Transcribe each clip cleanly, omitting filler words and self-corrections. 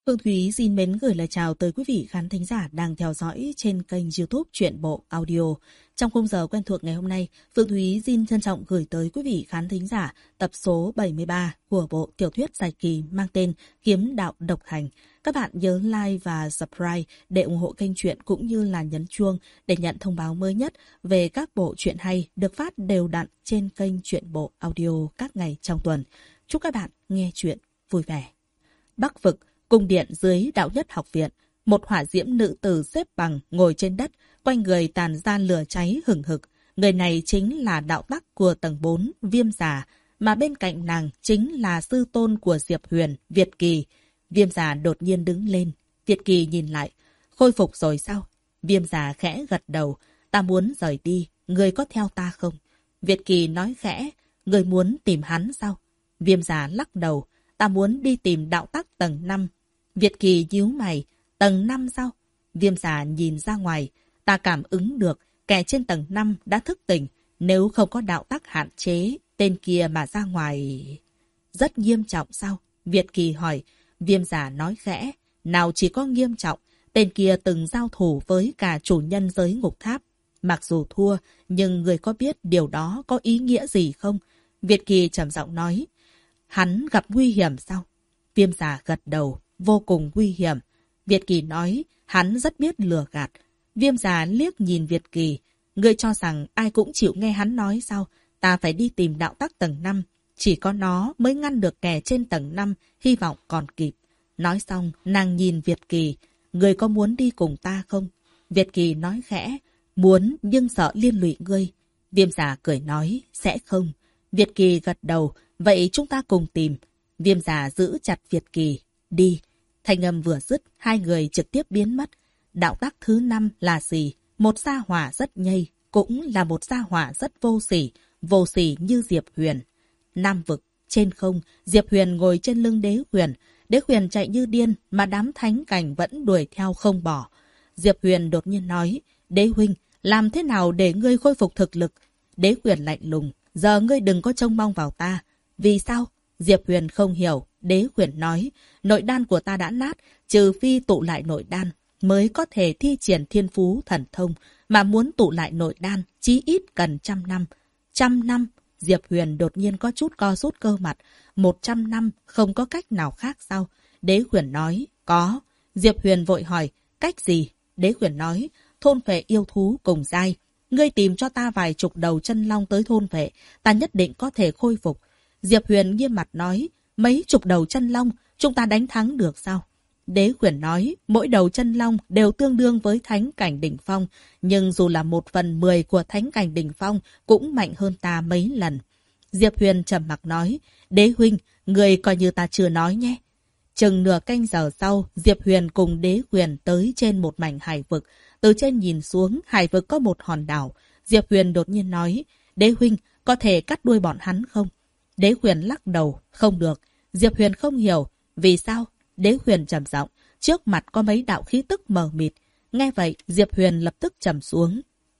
Phương Thúy xin mến gửi lời chào tới quý vị khán thính giả đang theo dõi trên kênh YouTube Truyện Bộ Audio. Trong khung giờ quen thuộc ngày hôm nay, Phương Thúy xin trân trọng gửi tới quý vị khán thính giả tập số 73 của bộ tiểu thuyết dài kỳ mang tên Kiếm Đạo Độc Hành. Các bạn nhớ like và subscribe để ủng hộ kênh truyện cũng như là nhấn chuông để nhận thông báo mới nhất về các bộ truyện hay được phát đều đặn trên kênh Truyện Bộ Audio các ngày trong tuần. Chúc các bạn nghe truyện vui vẻ. Bắc Vực, cung điện dưới Đạo Nhất Học Viện, một hỏa diễm nữ tử xếp bằng ngồi trên đất, quanh người tàn ra lửa cháy hừng hực. Người này chính là đạo tắc của tầng 4, Viêm Giả, mà bên cạnh nàng chính là sư tôn của Diệp Huyền, Việt Kỳ. Viêm Giả đột nhiên đứng lên, Việt Kỳ nhìn lại, khôi phục rồi sao? Viêm Giả khẽ gật đầu, ta muốn rời đi, người có theo ta không? Việt Kỳ nói khẽ, người muốn tìm hắn sao? Viêm Giả lắc đầu, ta muốn đi tìm đạo tắc tầng 5. Việt Kỳ nhíu mày, tầng 5 sao? Viêm Giả nhìn ra ngoài, ta cảm ứng được, kẻ trên tầng 5 đã thức tỉnh. Nếu không có đạo tắc hạn chế, tên kia mà ra ngoài... Rất nghiêm trọng sao? Việt Kỳ hỏi. Viêm Giả nói khẽ, nào chỉ có nghiêm trọng, tên kia từng giao thủ với cả chủ nhân giới ngục tháp. Mặc dù thua, nhưng người có biết điều đó có ý nghĩa gì không? Việt Kỳ trầm giọng nói, hắn gặp nguy hiểm sao? Viêm Giả gật đầu, vô cùng nguy hiểm. Việt Kỳ nói, hắn rất biết lừa gạt. Viêm Giả liếc nhìn Việt Kỳ, ngươi cho rằng ai cũng chịu nghe hắn nói sao? Ta phải đi tìm đạo tắc tầng 5. Chỉ có nó mới ngăn được kẻ trên tầng 5, hy vọng còn kịp. Nói xong, nàng nhìn Việt Kỳ, ngươi có muốn đi cùng ta không? Việt Kỳ nói khẽ, muốn nhưng sợ liên lụy ngươi. Viêm Giả cười nói, sẽ không. Việt Kỳ gật đầu, vậy chúng ta cùng tìm. Viêm Giả giữ chặt Việt Kỳ, đi. Thanh âm vừa dứt, hai người trực tiếp biến mất. Đạo tắc thứ 5 là gì? Một gia hỏa rất nhây, cũng là một gia hỏa rất vô sỉ như Diệp Huyền. Nam Vực, trên không, Diệp Huyền ngồi trên lưng Đế Huyền. Đế Huyền chạy như điên mà đám thánh cảnh vẫn đuổi theo không bỏ. Diệp Huyền đột nhiên nói, Đế Huynh, làm thế nào để ngươi khôi phục thực lực? Đế Huyền lạnh lùng, giờ ngươi đừng có trông mong vào ta. Vì sao? Diệp Huyền không hiểu. Đế Huyền nói, nội đan của ta đã nát, trừ phi tụ lại nội đan mới có thể thi triển thiên phú thần thông, mà muốn tụ lại nội đan chí ít cần 100 năm. 100 năm? Diệp Huyền đột nhiên có chút co rút cơ mặt. 100 năm không có cách nào khác sao? Đế Huyền nói, có. Diệp Huyền vội hỏi, cách gì? Đế Huyền nói, thôn phệ yêu thú cùng giai. Ngươi tìm cho ta vài chục đầu chân long tới thôn phệ, ta nhất định có thể khôi phục. Diệp Huyền nghiêm mặt nói, mấy chục đầu chân long, chúng ta đánh thắng được sao? Đế Huyền nói, mỗi đầu chân long đều tương đương với thánh cảnh đỉnh phong, nhưng dù là 1/10 của thánh cảnh đỉnh phong cũng mạnh hơn ta mấy lần. Diệp Huyền trầm mặc nói, Đế Huynh, người coi như ta chưa nói nhé. Chừng nửa canh giờ sau, Diệp Huyền cùng Đế Huyền tới trên một mảnh hải vực. Từ trên nhìn xuống, hải vực có một hòn đảo. Diệp Huyền đột nhiên nói, Đế Huynh, có thể cắt đuôi bọn hắn không? Đế Huyền lắc đầu, không được. Diệp Huyền không hiểu, vì sao? Đế Huyền trầm giọng, trước mặt có mấy đạo khí tức mờ mịt. Nghe vậy, Diệp Huyền lập tức trầm xuống.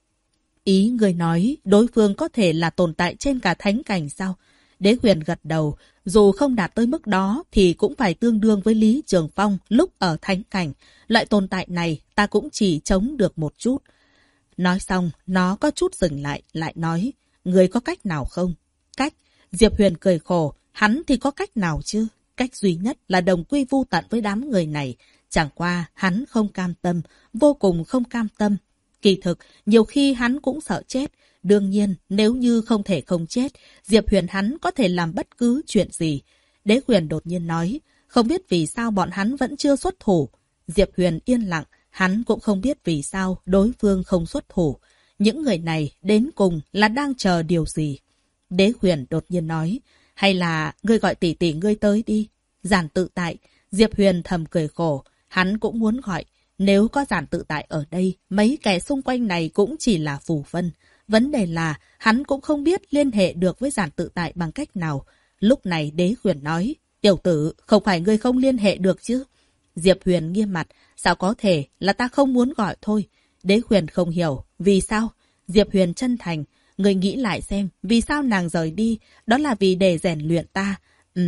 Ý người nói, đối phương có thể là tồn tại trên cả thánh cảnh sao? Đế Huyền gật đầu, dù không đạt tới mức đó thì cũng phải tương đương với Lý Trường Phong lúc ở thánh cảnh. Loại tồn tại này ta cũng chỉ chống được một chút. Nói xong, nó có chút dừng lại, lại nói, người có cách nào không? Cách? Diệp Huyền cười khổ, hắn thì có cách nào chứ? Cách duy nhất là đồng quy vu tận với đám người này. Chẳng qua, hắn không cam tâm, vô cùng không cam tâm. Kỳ thực, nhiều khi hắn cũng sợ chết. Đương nhiên, nếu như không thể không chết, Diệp Huyền hắn có thể làm bất cứ chuyện gì. Đế Huyền đột nhiên nói, không biết vì sao bọn hắn vẫn chưa xuất thủ. Diệp Huyền yên lặng, hắn cũng không biết vì sao đối phương không xuất thủ. Những người này đến cùng là đang chờ điều gì? Đế Huyền đột nhiên nói, hay là ngươi gọi tỷ tỷ ngươi tới đi. Giản Tự Tại. Diệp Huyền thầm cười khổ, hắn cũng muốn gọi. Nếu có Giản Tự Tại ở đây, mấy kẻ xung quanh này cũng chỉ là phù vân. Vấn đề là hắn cũng không biết liên hệ được với Giản Tự Tại bằng cách nào. Lúc này Đế Huyền nói, tiểu tử, không phải ngươi không liên hệ được chứ? Diệp Huyền nghiêm mặt, sao có thể, là ta không muốn gọi thôi. Đế Huyền không hiểu, vì sao? Diệp Huyền chân thành, người nghĩ lại xem, vì sao nàng rời đi, đó là vì để rèn luyện ta.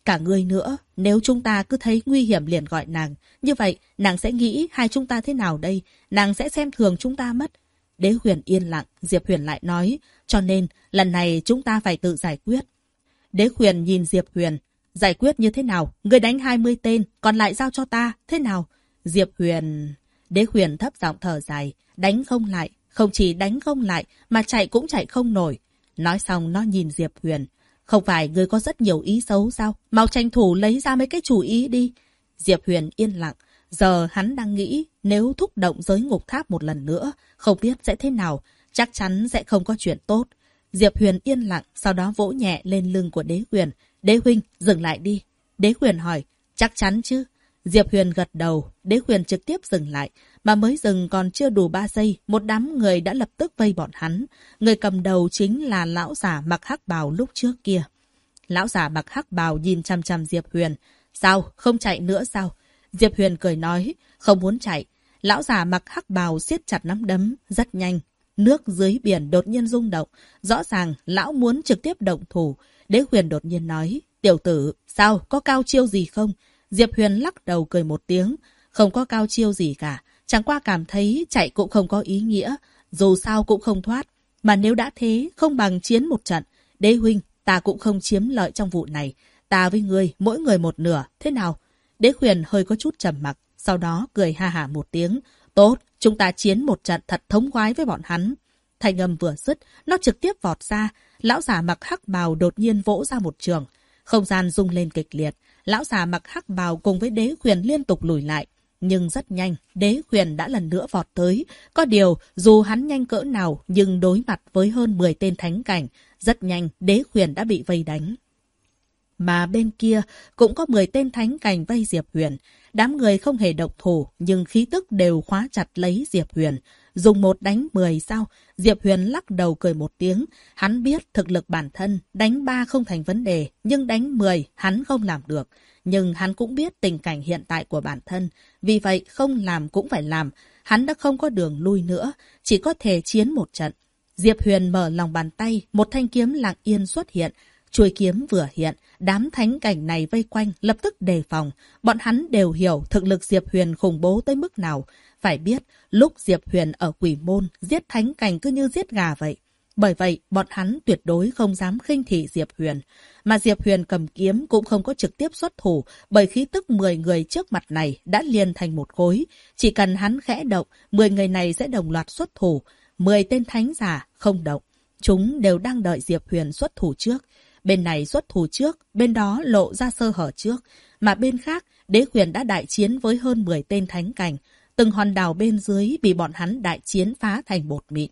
Cả ngươi nữa, nếu chúng ta cứ thấy nguy hiểm liền gọi nàng, như vậy nàng sẽ nghĩ hai chúng ta thế nào đây? Nàng sẽ xem thường chúng ta mất. Đế Huyền yên lặng, Diệp Huyền lại nói, cho nên lần này chúng ta phải tự giải quyết. Đế Huyền nhìn Diệp Huyền, giải quyết như thế nào? Ngươi đánh 20 tên, còn lại giao cho ta, thế nào? Diệp Huyền... Đế Huyền thấp giọng thở dài, đánh không lại, không chỉ đánh không lại mà chạy cũng chạy không nổi. Nói xong nó nhìn Diệp Huyền. Không phải ngươi có rất nhiều ý xấu sao? Mau tranh thủ lấy ra mấy cái chủ ý đi. Diệp Huyền yên lặng. Giờ hắn đang nghĩ nếu thúc động giới ngục tháp một lần nữa, không biết sẽ thế nào. Chắc chắn sẽ không có chuyện tốt. Diệp Huyền yên lặng, sau đó vỗ nhẹ lên lưng của Đế Huyền. Đế huynh, dừng lại đi. Đế Huyền hỏi, chắc chắn chứ? Diệp Huyền gật đầu, Đế Huyền trực tiếp dừng lại. Mà mới dừng còn chưa đủ 3 giây, một đám người đã lập tức vây bọn hắn. Người cầm đầu chính là lão giả mặc hắc bào lúc trước kia. Lão giả mặc hắc bào nhìn chăm chăm Diệp Huyền. Sao, không chạy nữa sao? Diệp Huyền cười nói, không muốn chạy. Lão giả mặc hắc bào siết chặt nắm đấm, rất nhanh. Nước dưới biển đột nhiên rung động. Rõ ràng, lão muốn trực tiếp động thủ. Đế Huyền đột nhiên nói, tiểu tử, sao, có cao chiêu gì không? Diệp Huyền lắc đầu cười một tiếng, không có cao chiêu gì cả. Chẳng qua cảm thấy chạy cũng không có ý nghĩa, dù sao cũng không thoát. Mà nếu đã thế, không bằng chiến một trận. Đế huynh, ta cũng không chiếm lợi trong vụ này. Ta với ngươi, mỗi người một nửa, thế nào? Đế Huyền hơi có chút trầm mặc, sau đó cười ha hả một tiếng. Tốt, chúng ta chiến một trận thật thống khoái với bọn hắn. Thanh âm vừa dứt, nó trực tiếp vọt ra. Lão giả mặc hắc bào đột nhiên vỗ ra một trường. Không gian rung lên kịch liệt. Lão già mặc hắc bào cùng với Đế Huyền liên tục lùi lại. Nhưng rất nhanh, Đế Huyền đã lần nữa vọt tới. Có điều, dù hắn nhanh cỡ nào, nhưng đối mặt với hơn 10 tên thánh cảnh, rất nhanh Đế Huyền đã bị vây đánh. Mà bên kia, cũng có 10 tên thánh cảnh vây Diệp Huyền. Đám người không hề động thủ, nhưng khí tức đều khóa chặt lấy Diệp Huyền. Dùng 1 đánh 10 sao? Diệp Huyền lắc đầu cười một tiếng. Hắn biết thực lực bản thân, đánh 3 không thành vấn đề, nhưng đánh 10 hắn không làm được. Nhưng hắn cũng biết tình cảnh hiện tại của bản thân. Vì vậy không làm cũng phải làm. Hắn đã không có đường lui nữa, chỉ có thể chiến một trận. Diệp Huyền mở lòng bàn tay, một thanh kiếm lặng yên xuất hiện. Chuôi kiếm vừa hiện, đám thánh cảnh này vây quanh, lập tức đề phòng. Bọn hắn đều hiểu thực lực Diệp Huyền khủng bố tới mức nào. Phải biết, lúc Diệp Huyền ở Quỷ Môn, giết thánh cảnh cứ như giết gà vậy. Bởi vậy, bọn hắn tuyệt đối không dám khinh thị Diệp Huyền. Mà Diệp Huyền cầm kiếm cũng không có trực tiếp xuất thủ, bởi khí tức 10 người trước mặt này đã liền thành một khối. Chỉ cần hắn khẽ động, 10 người này sẽ đồng loạt xuất thủ. 10 tên thánh giả không động. Chúng đều đang đợi Diệp Huyền xuất thủ trước. Bên này xuất thủ trước, bên đó lộ ra sơ hở trước. Mà bên khác, Đế Huyền đã đại chiến với hơn 10 tên thánh cảnh. Từng hòn đảo bên dưới bị bọn hắn đại chiến phá thành bột mịn.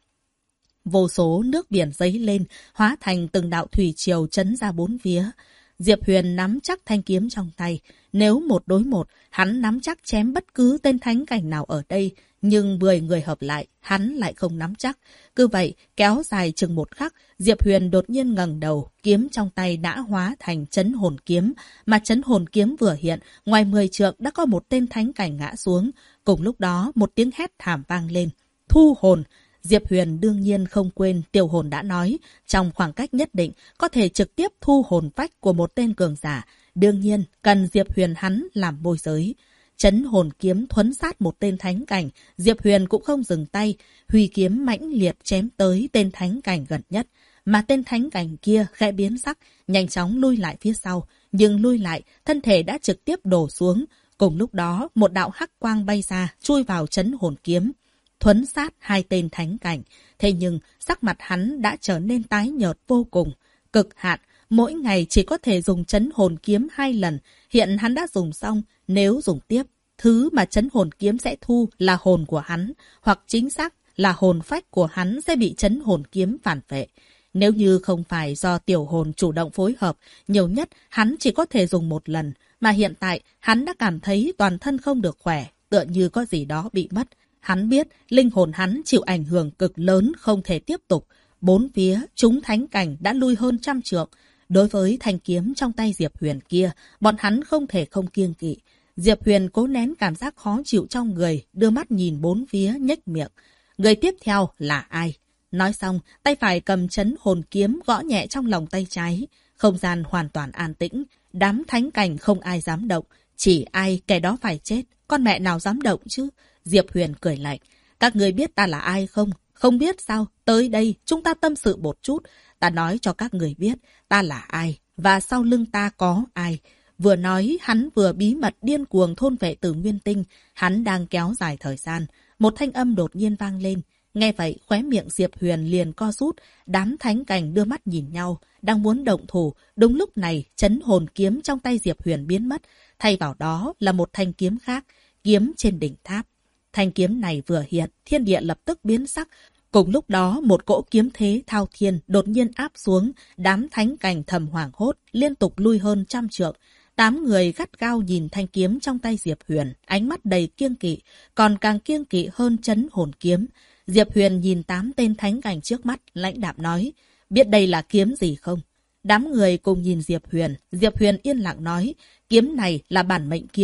Vô số nước biển dấy lên, hóa thành từng đạo thủy triều chấn ra bốn phía. Diệp Huyền nắm chắc thanh kiếm trong tay. Nếu 1 đối 1, hắn nắm chắc chém bất cứ tên thánh cảnh nào ở đây. Nhưng 10 người hợp lại, hắn lại không nắm chắc. Cứ vậy, kéo dài chừng 1 khắc, Diệp Huyền đột nhiên ngẩng đầu, kiếm trong tay đã hóa thành chấn hồn kiếm. Mà chấn hồn kiếm vừa hiện, ngoài 10 trượng đã có một tên thánh cảnh ngã xuống. Cùng lúc đó, một tiếng hét thảm vang lên. Thu hồn! Diệp Huyền đương nhiên không quên Tiểu Hồn đã nói, trong khoảng cách nhất định có thể trực tiếp thu hồn phách của một tên cường giả. Đương nhiên, cần Diệp Huyền hắn làm môi giới. Chấn hồn kiếm thuấn sát một tên thánh cảnh, Diệp Huyền cũng không dừng tay, huy kiếm mãnh liệt chém tới tên thánh cảnh gần nhất. Mà tên thánh cảnh kia khẽ biến sắc, nhanh chóng lui lại phía sau, nhưng lui lại, thân thể đã trực tiếp đổ xuống. Cùng lúc đó, một đạo hắc quang bay ra, chui vào chấn hồn kiếm. Thuấn sát 2 tên thánh cảnh. Thế nhưng, sắc mặt hắn đã trở nên tái nhợt vô cùng. Cực hạn, mỗi ngày chỉ có thể dùng chấn hồn kiếm 2 lần. Hiện hắn đã dùng xong, nếu dùng tiếp, thứ mà chấn hồn kiếm sẽ thu là hồn của hắn, hoặc chính xác là hồn phách của hắn sẽ bị chấn hồn kiếm phản vệ. Nếu như không phải do Tiểu Hồn chủ động phối hợp, nhiều nhất hắn chỉ có thể dùng 1 lần. Mà hiện tại, hắn đã cảm thấy toàn thân không được khỏe, tựa như có gì đó bị mất. Hắn biết linh hồn hắn chịu ảnh hưởng cực lớn, không thể tiếp tục. 4 phía, chúng thánh cảnh đã lui hơn 100 trượng. Đối với thanh kiếm trong tay Diệp Huyền kia, bọn hắn không thể không kiêng kỵ. Diệp Huyền cố nén cảm giác khó chịu trong người, đưa mắt nhìn 4 phía, nhếch miệng. Người tiếp theo là ai? Nói xong, tay phải cầm chấn hồn kiếm gõ nhẹ trong lòng tay trái. Không gian hoàn toàn an tĩnh. Đám thánh cảnh không ai dám động. Chỉ ai kẻ đó phải chết. Con mẹ nào dám động chứ? Diệp Huyền cười lạnh. Các người biết ta là ai không? Không biết sao? Tới đây, chúng ta tâm sự một chút. Ta nói cho các người biết ta là ai. Và sau lưng ta có ai. Vừa nói, hắn vừa bí mật điên cuồng thôn vệ từ nguyên tinh. Hắn đang kéo dài thời gian. Một thanh âm đột nhiên vang lên. Nghe vậy, khóe miệng Diệp Huyền liền co rút. Đám thánh cảnh đưa mắt nhìn nhau, đang muốn động thủ. Đúng lúc này, chấn hồn kiếm trong tay Diệp Huyền biến mất. Thay vào đó là một thanh kiếm khác, kiếm trên đỉnh tháp. Thanh kiếm này vừa hiện, thiên địa lập tức biến sắc. Cùng lúc đó, một cỗ kiếm thế thao thiên đột nhiên áp xuống. Đám thánh cảnh thầm hoảng hốt, liên tục lui hơn 100 trượng. 8 người gắt gao nhìn thanh kiếm trong tay Diệp Huyền, ánh mắt đầy kiêng kỵ, còn càng kiêng kỵ hơn chấn hồn kiếm. Diệp Huyền nhìn 8 tên thánh cảnh trước mắt, lãnh đạm nói, biết đây là kiếm gì không? Đám người cùng nhìn Diệp Huyền yên lặng nói, kiếm này là bản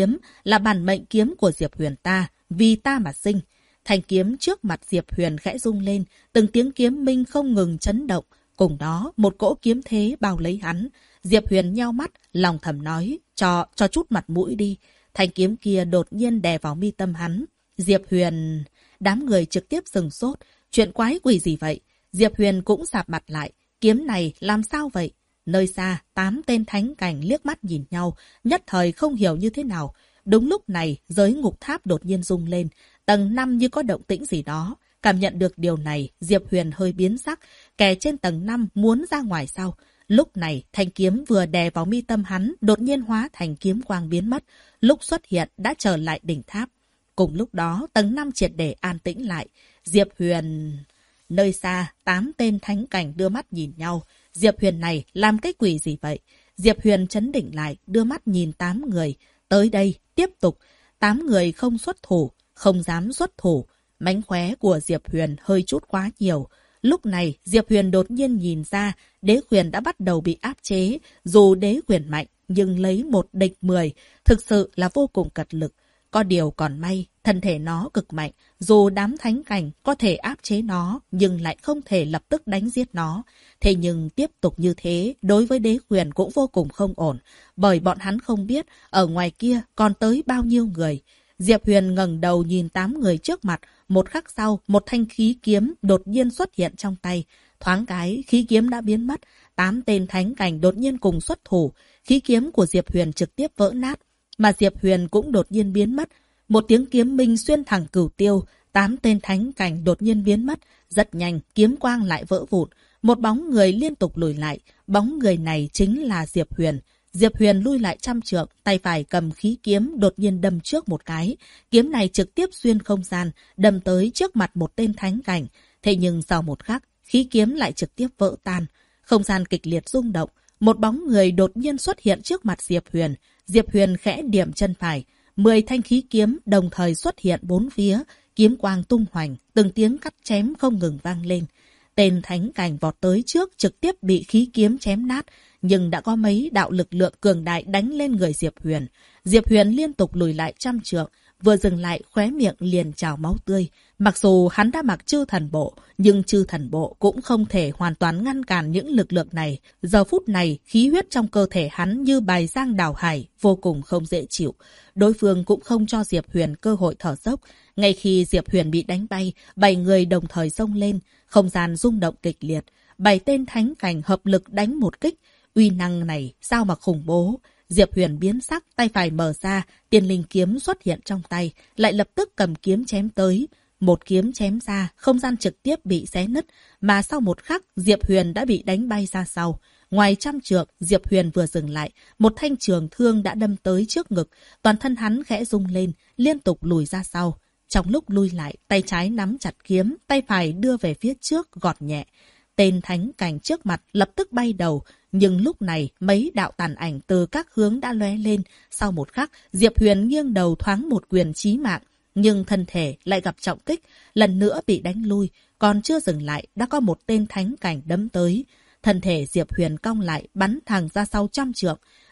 mệnh kiếm của Diệp Huyền ta, vì ta mà sinh. Thanh kiếm trước mặt Diệp Huyền khẽ rung lên, từng tiếng kiếm minh không ngừng chấn động, cùng đó một cỗ kiếm thế bao lấy hắn. Diệp Huyền nheo mắt, lòng thầm nói, cho chút mặt mũi đi. Thanh kiếm kia đột nhiên đè vào mi tâm hắn. Diệp Huyền... Đám người trực tiếp sừng sốt. Chuyện quái quỷ gì vậy? Diệp Huyền cũng sạp mặt lại. Kiếm này làm sao vậy? Nơi xa, 8 tên thánh cảnh liếc mắt nhìn nhau, nhất thời không hiểu như thế nào. Đúng lúc này, giới ngục tháp đột nhiên rung lên. Tầng 5 như có động tĩnh gì đó. Cảm nhận được điều này, Diệp Huyền hơi biến sắc. Kẻ trên tầng 5 muốn ra ngoài sau. Lúc này, thanh kiếm vừa đè vào mi tâm hắn, đột nhiên hóa thành kiếm quang biến mất. Lúc xuất hiện, đã trở lại đỉnh tháp. Cùng lúc đó, tầng 5 triệt để an tĩnh lại. Diệp Huyền... Nơi xa, 8 tên thánh cảnh đưa mắt nhìn nhau. Diệp Huyền này làm cái quỷ gì vậy? Diệp Huyền chấn định lại, đưa mắt nhìn 8 người. Tới đây, tiếp tục. 8 người không xuất thủ, không dám xuất thủ. Mánh khóe của Diệp Huyền hơi chút quá nhiều. Lúc này, Diệp Huyền đột nhiên nhìn ra, đế quyền đã bắt đầu bị áp chế. Dù đế quyền mạnh, nhưng lấy 1 địch 10, thực sự là vô cùng cật lực. Có điều còn may, thân thể nó cực mạnh, dù đám thánh cảnh có thể áp chế nó, nhưng lại không thể lập tức đánh giết nó. Thế nhưng tiếp tục như thế, đối với đế quyền cũng vô cùng không ổn, bởi bọn hắn không biết ở ngoài kia còn tới bao nhiêu người. Diệp Huyền ngẩng đầu nhìn 8 người trước mặt, một khắc sau, một thanh khí kiếm đột nhiên xuất hiện trong tay. Thoáng cái, khí kiếm đã biến mất, 8 tên thánh cảnh đột nhiên cùng xuất thủ, khí kiếm của Diệp Huyền trực tiếp vỡ nát. Mà Diệp Huyền cũng đột nhiên biến mất. Một tiếng kiếm minh xuyên thẳng cửu tiêu, 8 tên thánh cảnh đột nhiên biến mất. Rất nhanh, kiếm quang lại vỡ vụn. Một bóng người liên tục lùi lại. Bóng người này chính là Diệp Huyền. Diệp Huyền lui lại 100 trượng, tay phải cầm khí kiếm đột nhiên đâm trước một cái. Kiếm này trực tiếp xuyên không gian, đâm tới trước mặt một tên thánh cảnh. Thế nhưng sau một khắc, khí kiếm lại trực tiếp vỡ tan. Không gian kịch liệt rung động. Một bóng người đột nhiên xuất hiện trước mặt Diệp Huyền. Diệp Huyền khẽ điểm chân phải. 10 thanh khí kiếm đồng thời xuất hiện 4 phía. Kiếm quang tung hoành, từng tiếng cắt chém không ngừng vang lên. Tên thánh cảnh vọt tới trước trực tiếp bị khí kiếm chém nát. Nhưng đã có mấy đạo lực lượng cường đại đánh lên người Diệp Huyền. Diệp Huyền liên tục lùi lại 100 trượng. Vừa dừng lại khóe miệng liền trào máu tươi. Mặc dù hắn đã mặc chư thần bộ, nhưng chư thần bộ cũng không thể hoàn toàn ngăn cản những lực lượng này. Giờ phút này, khí huyết trong cơ thể hắn như bài giang đảo hải, vô cùng không dễ chịu. Đối phương cũng không cho Diệp Huyền cơ hội thở dốc. Ngay khi Diệp Huyền bị đánh bay, 7 người đồng thời xông lên, không gian rung động kịch liệt. 7 tên thánh cảnh hợp lực đánh một kích. Uy năng này sao mà khủng bố. Diệp Huyền biến sắc, tay phải mở ra, tiên linh kiếm xuất hiện trong tay, lại lập tức cầm kiếm chém tới. Một kiếm chém ra, không gian trực tiếp bị xé nứt, mà sau một khắc, Diệp Huyền đã bị đánh bay ra sau. Ngoài 100 trượng, Diệp Huyền vừa dừng lại, một thanh trường thương đã đâm tới trước ngực, toàn thân hắn khẽ rung lên, liên tục lùi ra sau. Trong lúc lui lại, tay trái nắm chặt kiếm, tay phải đưa về phía trước gọt nhẹ. Tên thánh cảnh trước mặt lập tức bay đầu, nhưng lúc này mấy đạo tàn ảnh từ các hướng đã lóe lên. Sau một khắc, Diệp Huyền nghiêng đầu thoáng một quyền chí mạng, nhưng thân thể lại gặp trọng kích, lần nữa bị đánh lui. Còn chưa dừng lại, đã có một tên thánh cảnh đấm tới. Thân thể Diệp Huyền cong lại, bắn thẳng ra sau 100 trượng.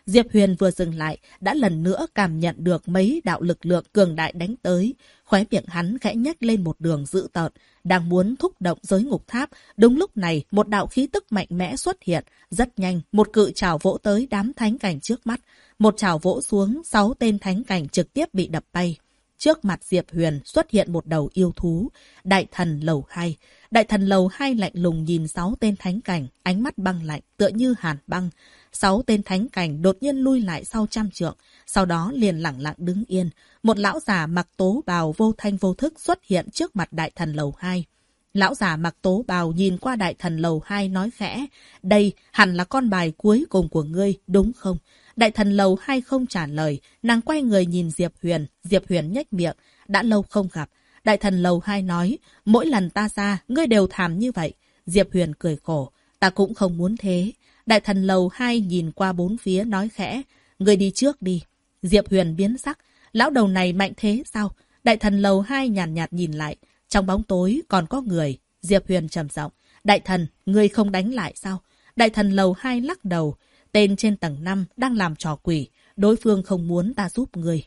Diệp Huyền vừa dừng lại, đã lần nữa cảm nhận được mấy đạo lực lượng cường đại đánh tới. Khóe miệng hắn khẽ nhếch lên một đường dữ tợn, đang muốn thúc động giới ngục tháp. Đúng lúc này, một đạo khí tức mạnh mẽ xuất hiện. Rất nhanh, một cự trảo vỗ tới đám thánh cảnh trước mắt. Một trảo vỗ xuống, 6 tên thánh cảnh trực tiếp bị đập bay. Trước mặt Diệp Huyền xuất hiện một đầu yêu thú, Đại Thần Lầu 2. Đại Thần Lầu 2 lạnh lùng nhìn 6 tên thánh cảnh, ánh mắt băng lạnh, tựa như hàn băng. 6 tên thánh cảnh đột nhiên lui lại sau 100 trượng, sau đó liền lẳng lặng đứng yên. Một lão già mặc tố bào vô thanh vô thức xuất hiện trước mặt Đại Thần Lầu 2. Lão già mặc tố bào nhìn qua Đại Thần Lầu 2 nói khẽ, đây hẳn là con bài cuối cùng của ngươi, đúng không? Đại Thần Lầu 2 không trả lời, nàng quay người nhìn Diệp Huyền nhếch miệng, đã lâu không gặp. Đại Thần Lầu 2 nói, mỗi lần ta ra, ngươi đều thảm như vậy. Diệp Huyền cười khổ, ta cũng không muốn thế. Đại Thần Lầu 2 nhìn qua bốn phía nói khẽ, ngươi đi trước đi. Diệp Huyền biến sắc, lão đầu này mạnh thế sao? Đại Thần Lầu 2 nhàn nhạt nhìn lại, trong bóng tối còn có người. Diệp Huyền trầm giọng, Đại Thần, ngươi không đánh lại sao? Đại Thần Lầu 2 lắc đầu, tên trên tầng 5 đang làm trò quỷ, đối phương không muốn ta giúp ngươi.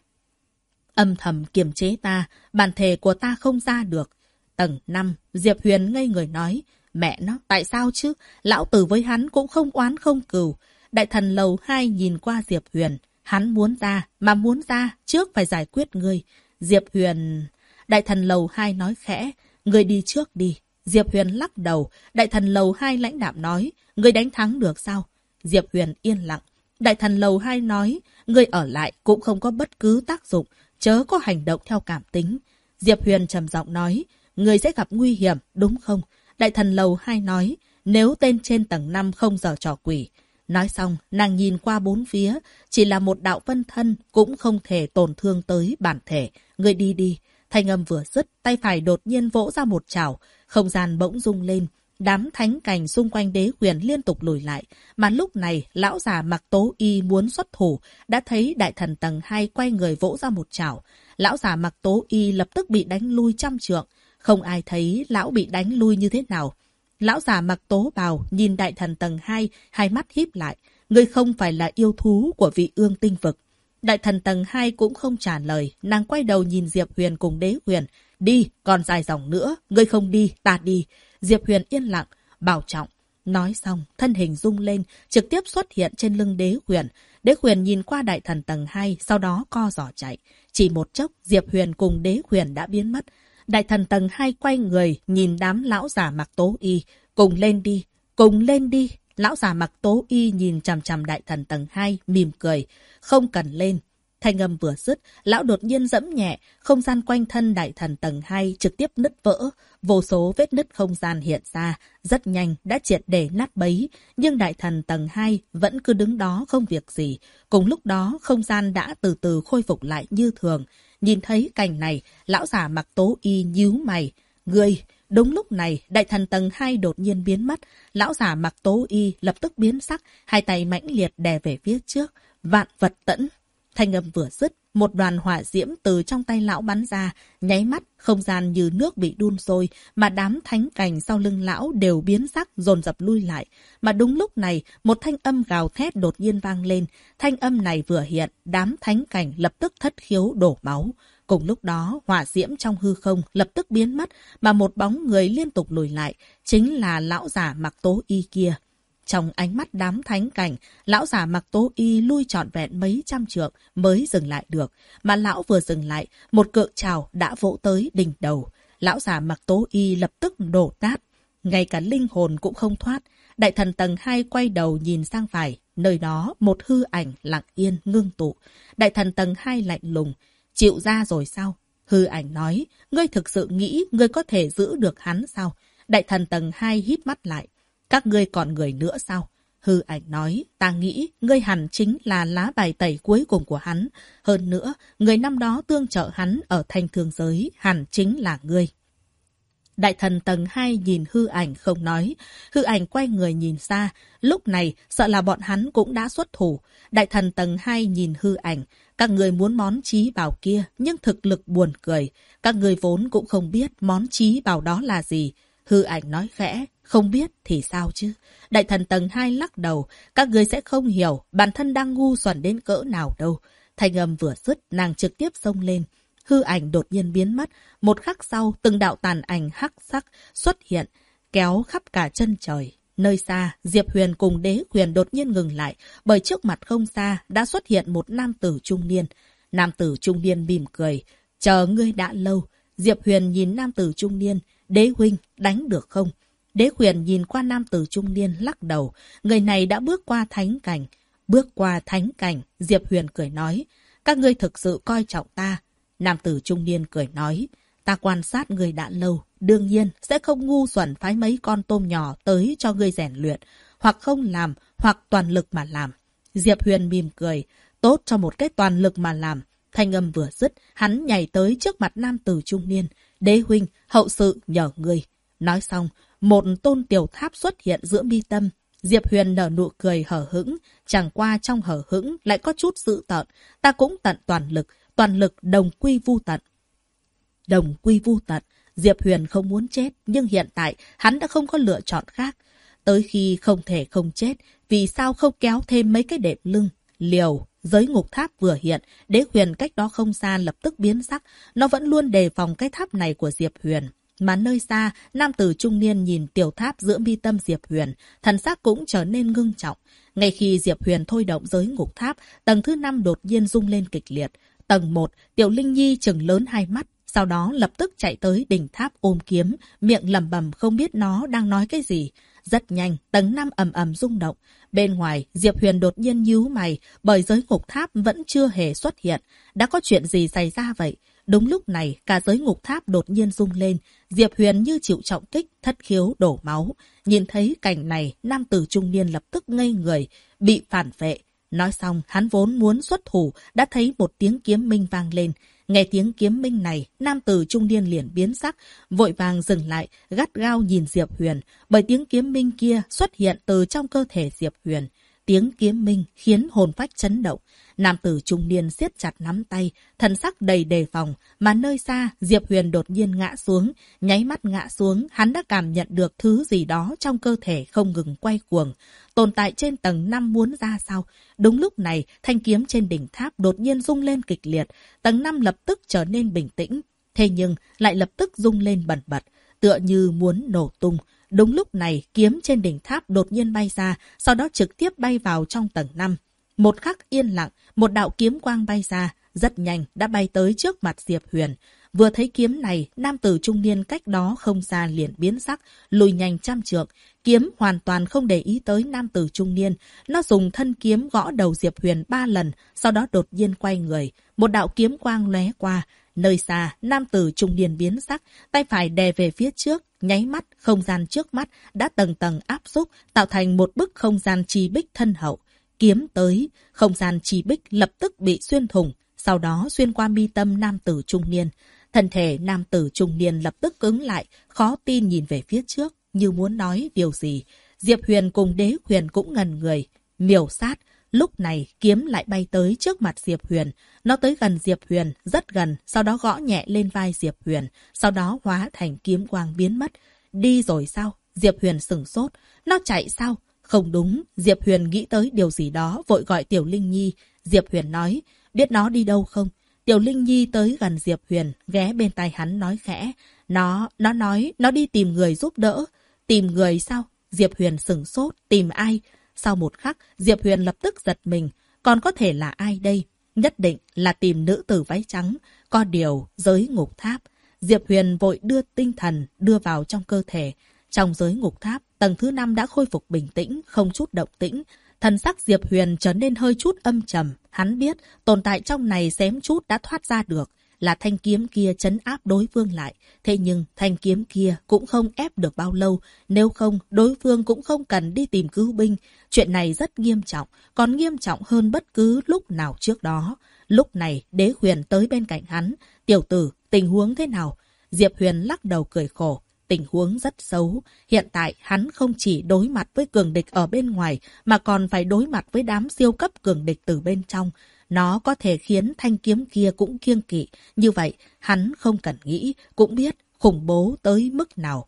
Âm thầm kiềm chế ta, bản thể của ta không ra được. Tầng 5, Diệp Huyền ngây người nói, mẹ nó, tại sao chứ? Lão tử với hắn cũng không oán không cừu. Đại Thần Lầu 2 nhìn qua Diệp Huyền, hắn muốn ra, mà muốn ra, trước phải giải quyết ngươi. Diệp Huyền... Đại Thần Lầu 2 nói khẽ, ngươi đi trước đi. Diệp Huyền lắc đầu, Đại Thần Lầu 2 lãnh đạm nói, ngươi đánh thắng được sao? Diệp Huyền yên lặng. Đại Thần Lầu 2 nói, ngươi ở lại cũng không có bất cứ tác dụng, chớ có hành động theo cảm tính. Diệp Huyền trầm giọng nói, ngươi sẽ gặp nguy hiểm, đúng không? Đại Thần Lầu 2 nói, nếu tên trên tầng 5 không giở trò quỷ. Nói xong, nàng nhìn qua bốn phía, chỉ là một đạo phân thân, cũng không thể tổn thương tới bản thể. Ngươi đi đi. Thanh âm vừa dứt, tay phải đột nhiên vỗ ra một chảo, không gian bỗng rung lên. Đám thánh cảnh xung quanh Đế Huyền liên tục lùi lại, mà lúc này lão già mặc tố y muốn xuất thủ, đã thấy Đại Thần tầng 2 quay người vỗ ra một chảo. Lão già mặc tố y lập tức bị đánh lui 100 trượng, không ai thấy lão bị đánh lui như thế nào. Lão già mặc tố bào nhìn Đại Thần tầng 2, hai mắt híp lại, ngươi không phải là yêu thú của vị ương tinh vực. Đại Thần tầng 2 cũng không trả lời, nàng quay đầu nhìn Diệp Huyền cùng Đế Huyền, đi, còn dài dòng nữa, ngươi không đi, ta đi. Diệp Huyền yên lặng, bảo trọng. Nói xong, thân hình rung lên, trực tiếp xuất hiện trên lưng Đế Huyền. Đế Huyền nhìn qua Đại Thần tầng 2, sau đó co giỏ chạy. Chỉ một chốc, Diệp Huyền cùng Đế Huyền đã biến mất. Đại Thần tầng 2 quay người, nhìn đám lão giả mặc tố y. Cùng lên đi, cùng lên đi. Lão già mặc tố y nhìn chằm chằm Đại Thần tầng 2, mỉm cười. Không cần lên. Thanh âm vừa dứt, lão đột nhiên giẫm nhẹ, không gian quanh thân Đại Thần tầng 2 trực tiếp nứt vỡ. Vô số vết nứt không gian hiện ra, rất nhanh đã triệt để nát bấy. Nhưng Đại Thần tầng 2 vẫn cứ đứng đó không việc gì. Cùng lúc đó, không gian đã từ từ khôi phục lại như thường. Nhìn thấy cảnh này, lão già mặc tố y nhíu mày. Ngươi! Đúng lúc này, Đại Thần tầng 2 đột nhiên biến mất. Lão già mặc tố y lập tức biến sắc, hai tay mãnh liệt đè về phía trước. Vạn vật tẫn! Thanh âm vừa dứt, một đoàn hỏa diễm từ trong tay lão bắn ra, nháy mắt, không gian như nước bị đun sôi, mà đám thánh cảnh sau lưng lão đều biến sắc, dồn dập lui lại. Mà đúng lúc này, một thanh âm gào thét đột nhiên vang lên. Thanh âm này vừa hiện, đám thánh cảnh lập tức thất khiếu đổ máu. Cùng lúc đó, hỏa diễm trong hư không lập tức biến mất, mà một bóng người liên tục lùi lại, chính là lão giả mặc tố y kia. Trong ánh mắt đám thánh cảnh, lão giả mặc tố y lui trọn vẹn mấy trăm trượng mới dừng lại được. Mà lão vừa dừng lại, một cự trảo đã vỗ tới đỉnh đầu. Lão giả mặc tố y lập tức đổ nát. Ngay cả linh hồn cũng không thoát. Đại Thần tầng 2 quay đầu nhìn sang phải. Nơi đó một hư ảnh lặng yên ngưng tụ. Đại Thần tầng 2 lạnh lùng. Chịu ra rồi sao? Hư ảnh nói. Ngươi thực sự nghĩ ngươi có thể giữ được hắn sao? Đại Thần tầng 2 híp mắt lại. Các ngươi còn người nữa sao? Hư ảnh nói, ta nghĩ ngươi hẳn chính là lá bài tẩy cuối cùng của hắn. Hơn nữa, người năm đó tương trợ hắn ở thanh thương giới hẳn chính là ngươi. Đại Thần tầng 2 nhìn hư ảnh không nói. Hư ảnh quay người nhìn xa. Lúc này, sợ là bọn hắn cũng đã xuất thủ. Đại Thần tầng 2 nhìn hư ảnh. Các người muốn món trí bảo kia, nhưng thực lực buồn cười. Các người vốn cũng không biết món trí bảo đó là gì. Hư ảnh nói khẽ, Không biết thì sao chứ? Đại thần tầng 2 lắc đầu. Các ngươi sẽ không hiểu bản thân đang ngu xuẩn đến cỡ nào đâu. Thanh âm vừa dứt, nàng trực tiếp xông lên. Hư ảnh đột nhiên biến mất. Một khắc sau, từng đạo tàn ảnh hắc sắc xuất hiện, kéo khắp cả chân trời. Nơi xa, Diệp Huyền cùng Đế Huyền đột nhiên ngừng lại, bởi trước mặt không xa đã xuất hiện một nam tử trung niên. Nam tử trung niên mỉm cười. Chờ ngươi đã lâu. Diệp Huyền nhìn nam tử trung niên. Đế huynh, đánh được không? Đế Huyền nhìn qua nam tử trung niên lắc đầu. Người này đã bước qua thánh cảnh. Bước qua thánh cảnh, Diệp Huyền cười nói. Các ngươi thực sự coi trọng ta. Nam tử trung niên cười nói. Ta quan sát ngươi đã lâu. Đương nhiên, sẽ không ngu xuẩn phái mấy con tôm nhỏ tới cho ngươi rèn luyện. Hoặc không làm, hoặc toàn lực mà làm. Diệp Huyền mỉm cười. Tốt cho một cái toàn lực mà làm. Thanh âm vừa dứt, hắn nhảy tới trước mặt nam tử trung niên. Đế huynh, hậu sự nhờ ngươi. Nói xong, một tôn tiểu tháp xuất hiện giữa mi tâm. Diệp Huyền nở nụ cười hở hững. Chẳng qua trong hở hững lại có chút dữ tợn. Ta cũng tận toàn lực đồng quy vu tận. Đồng quy vu tận. Diệp Huyền không muốn chết, nhưng hiện tại hắn đã không có lựa chọn khác. Tới khi không thể không chết, vì sao không kéo thêm mấy cái đệm lưng? Liều, giới ngục tháp vừa hiện, Đế Huyền cách đó không xa lập tức biến sắc. Nó vẫn luôn đề phòng cái tháp này của Diệp Huyền. Mà nơi xa, nam tử trung niên nhìn tiểu tháp giữa mi tâm Diệp Huyền, thần sắc cũng trở nên ngưng trọng. Ngay khi Diệp Huyền thôi động giới ngục tháp, tầng thứ 5 đột nhiên rung lên kịch liệt. Tầng 1, Tiểu Linh Nhi trừng lớn hai mắt, sau đó lập tức chạy tới đỉnh tháp ôm kiếm, miệng lẩm bẩm không biết nó đang nói cái gì. Rất nhanh, tầng 5 ầm ầm rung động. Bên ngoài, Diệp Huyền đột nhiên nhíu mày, bởi giới ngục tháp vẫn chưa hề xuất hiện. Đã có chuyện gì xảy ra vậy? Đúng lúc này, cả giới ngục tháp đột nhiên rung lên. Diệp Huyền như chịu trọng kích, thất khiếu đổ máu. Nhìn thấy cảnh này, nam tử trung niên lập tức ngây người, bị phản vệ. Nói xong, hắn vốn muốn xuất thủ, đã thấy một tiếng kiếm minh vang lên. Nghe tiếng kiếm minh này, nam tử trung niên liền biến sắc, vội vàng dừng lại, gắt gao nhìn Diệp Huyền, bởi tiếng kiếm minh kia xuất hiện từ trong cơ thể Diệp Huyền. Tiếng kiếm minh khiến hồn phách chấn động. Nam tử trung niên siết chặt nắm tay, thần sắc đầy đề phòng, mà nơi xa, Diệp Huyền đột nhiên ngã xuống. Nháy mắt ngã xuống, hắn đã cảm nhận được thứ gì đó trong cơ thể không ngừng quay cuồng. Tồn tại trên tầng 5 muốn ra sao? Đúng lúc này, thanh kiếm trên đỉnh tháp đột nhiên rung lên kịch liệt. Tầng 5 lập tức trở nên bình tĩnh. Thế nhưng, lại lập tức rung lên bần bật, tựa như muốn nổ tung. Đúng lúc này, kiếm trên đỉnh tháp đột nhiên bay ra, sau đó trực tiếp bay vào trong tầng 5. Một khắc yên lặng, một đạo kiếm quang bay ra, rất nhanh đã bay tới trước mặt Diệp Huyền. Vừa thấy kiếm này, nam tử trung niên cách đó không xa liền biến sắc, lùi nhanh trăm trượng. Kiếm hoàn toàn không để ý tới nam tử trung niên. Nó dùng thân kiếm gõ đầu Diệp Huyền 3 lần, sau đó đột nhiên quay người. Một đạo kiếm quang lóe qua. Nơi xa, nam tử trung niên biến sắc, tay phải đè về phía trước, nháy mắt, không gian trước mắt đã tầng tầng áp xúc, tạo thành một bức không gian chi bích thân hậu. Kiếm tới, không gian chi bích lập tức bị xuyên thủng, sau đó xuyên qua mi tâm nam tử trung niên. Thân thể nam tử trung niên lập tức cứng lại, khó tin nhìn về phía trước, như muốn nói điều gì. Diệp Huyền cùng Đế Huyền cũng ngần người. Miểu sát. Lúc này, kiếm lại bay tới trước mặt Diệp Huyền. Nó tới gần Diệp Huyền, rất gần, sau đó gõ nhẹ lên vai Diệp Huyền, sau đó hóa thành kiếm quang biến mất. Đi rồi sao? Diệp Huyền sửng sốt. Nó chạy sao? Không đúng, Diệp Huyền nghĩ tới điều gì đó, vội gọi Tiểu Linh Nhi. Diệp Huyền nói, biết nó đi đâu không? Tiểu Linh Nhi tới gần Diệp Huyền, ghé bên tai hắn nói khẽ. Nó nói, nó đi tìm người giúp đỡ. Tìm người sao? Diệp Huyền sửng sốt, tìm ai? Sau một khắc, Diệp Huyền lập tức giật mình. Còn có thể là ai đây? Nhất định là tìm nữ tử váy trắng. Có điều, giới ngục tháp. Diệp Huyền vội đưa tinh thần, đưa vào trong cơ thể. Trong giới ngục tháp, tầng thứ 5 đã khôi phục bình tĩnh, không chút động tĩnh. Thần sắc Diệp Huyền trở nên hơi chút âm trầm. Hắn biết, tồn tại trong này xém chút đã thoát ra được. Là thanh kiếm kia trấn áp đối phương lại. Thế nhưng thanh kiếm kia cũng không ép được bao lâu. Nếu không, đối phương cũng không cần đi tìm cứu binh. Chuyện này rất nghiêm trọng, còn nghiêm trọng hơn bất cứ lúc nào trước đó. Lúc này, Đế Huyền tới bên cạnh hắn. Tiểu tử, tình huống thế nào? Diệp Huyền lắc đầu cười khổ. Tình huống rất xấu. Hiện tại hắn không chỉ đối mặt với cường địch ở bên ngoài, mà còn phải đối mặt với đám siêu cấp cường địch từ bên trong. Nó có thể khiến thanh kiếm kia cũng kiêng kỵ. Như vậy, hắn không cần nghĩ, cũng biết khủng bố tới mức nào.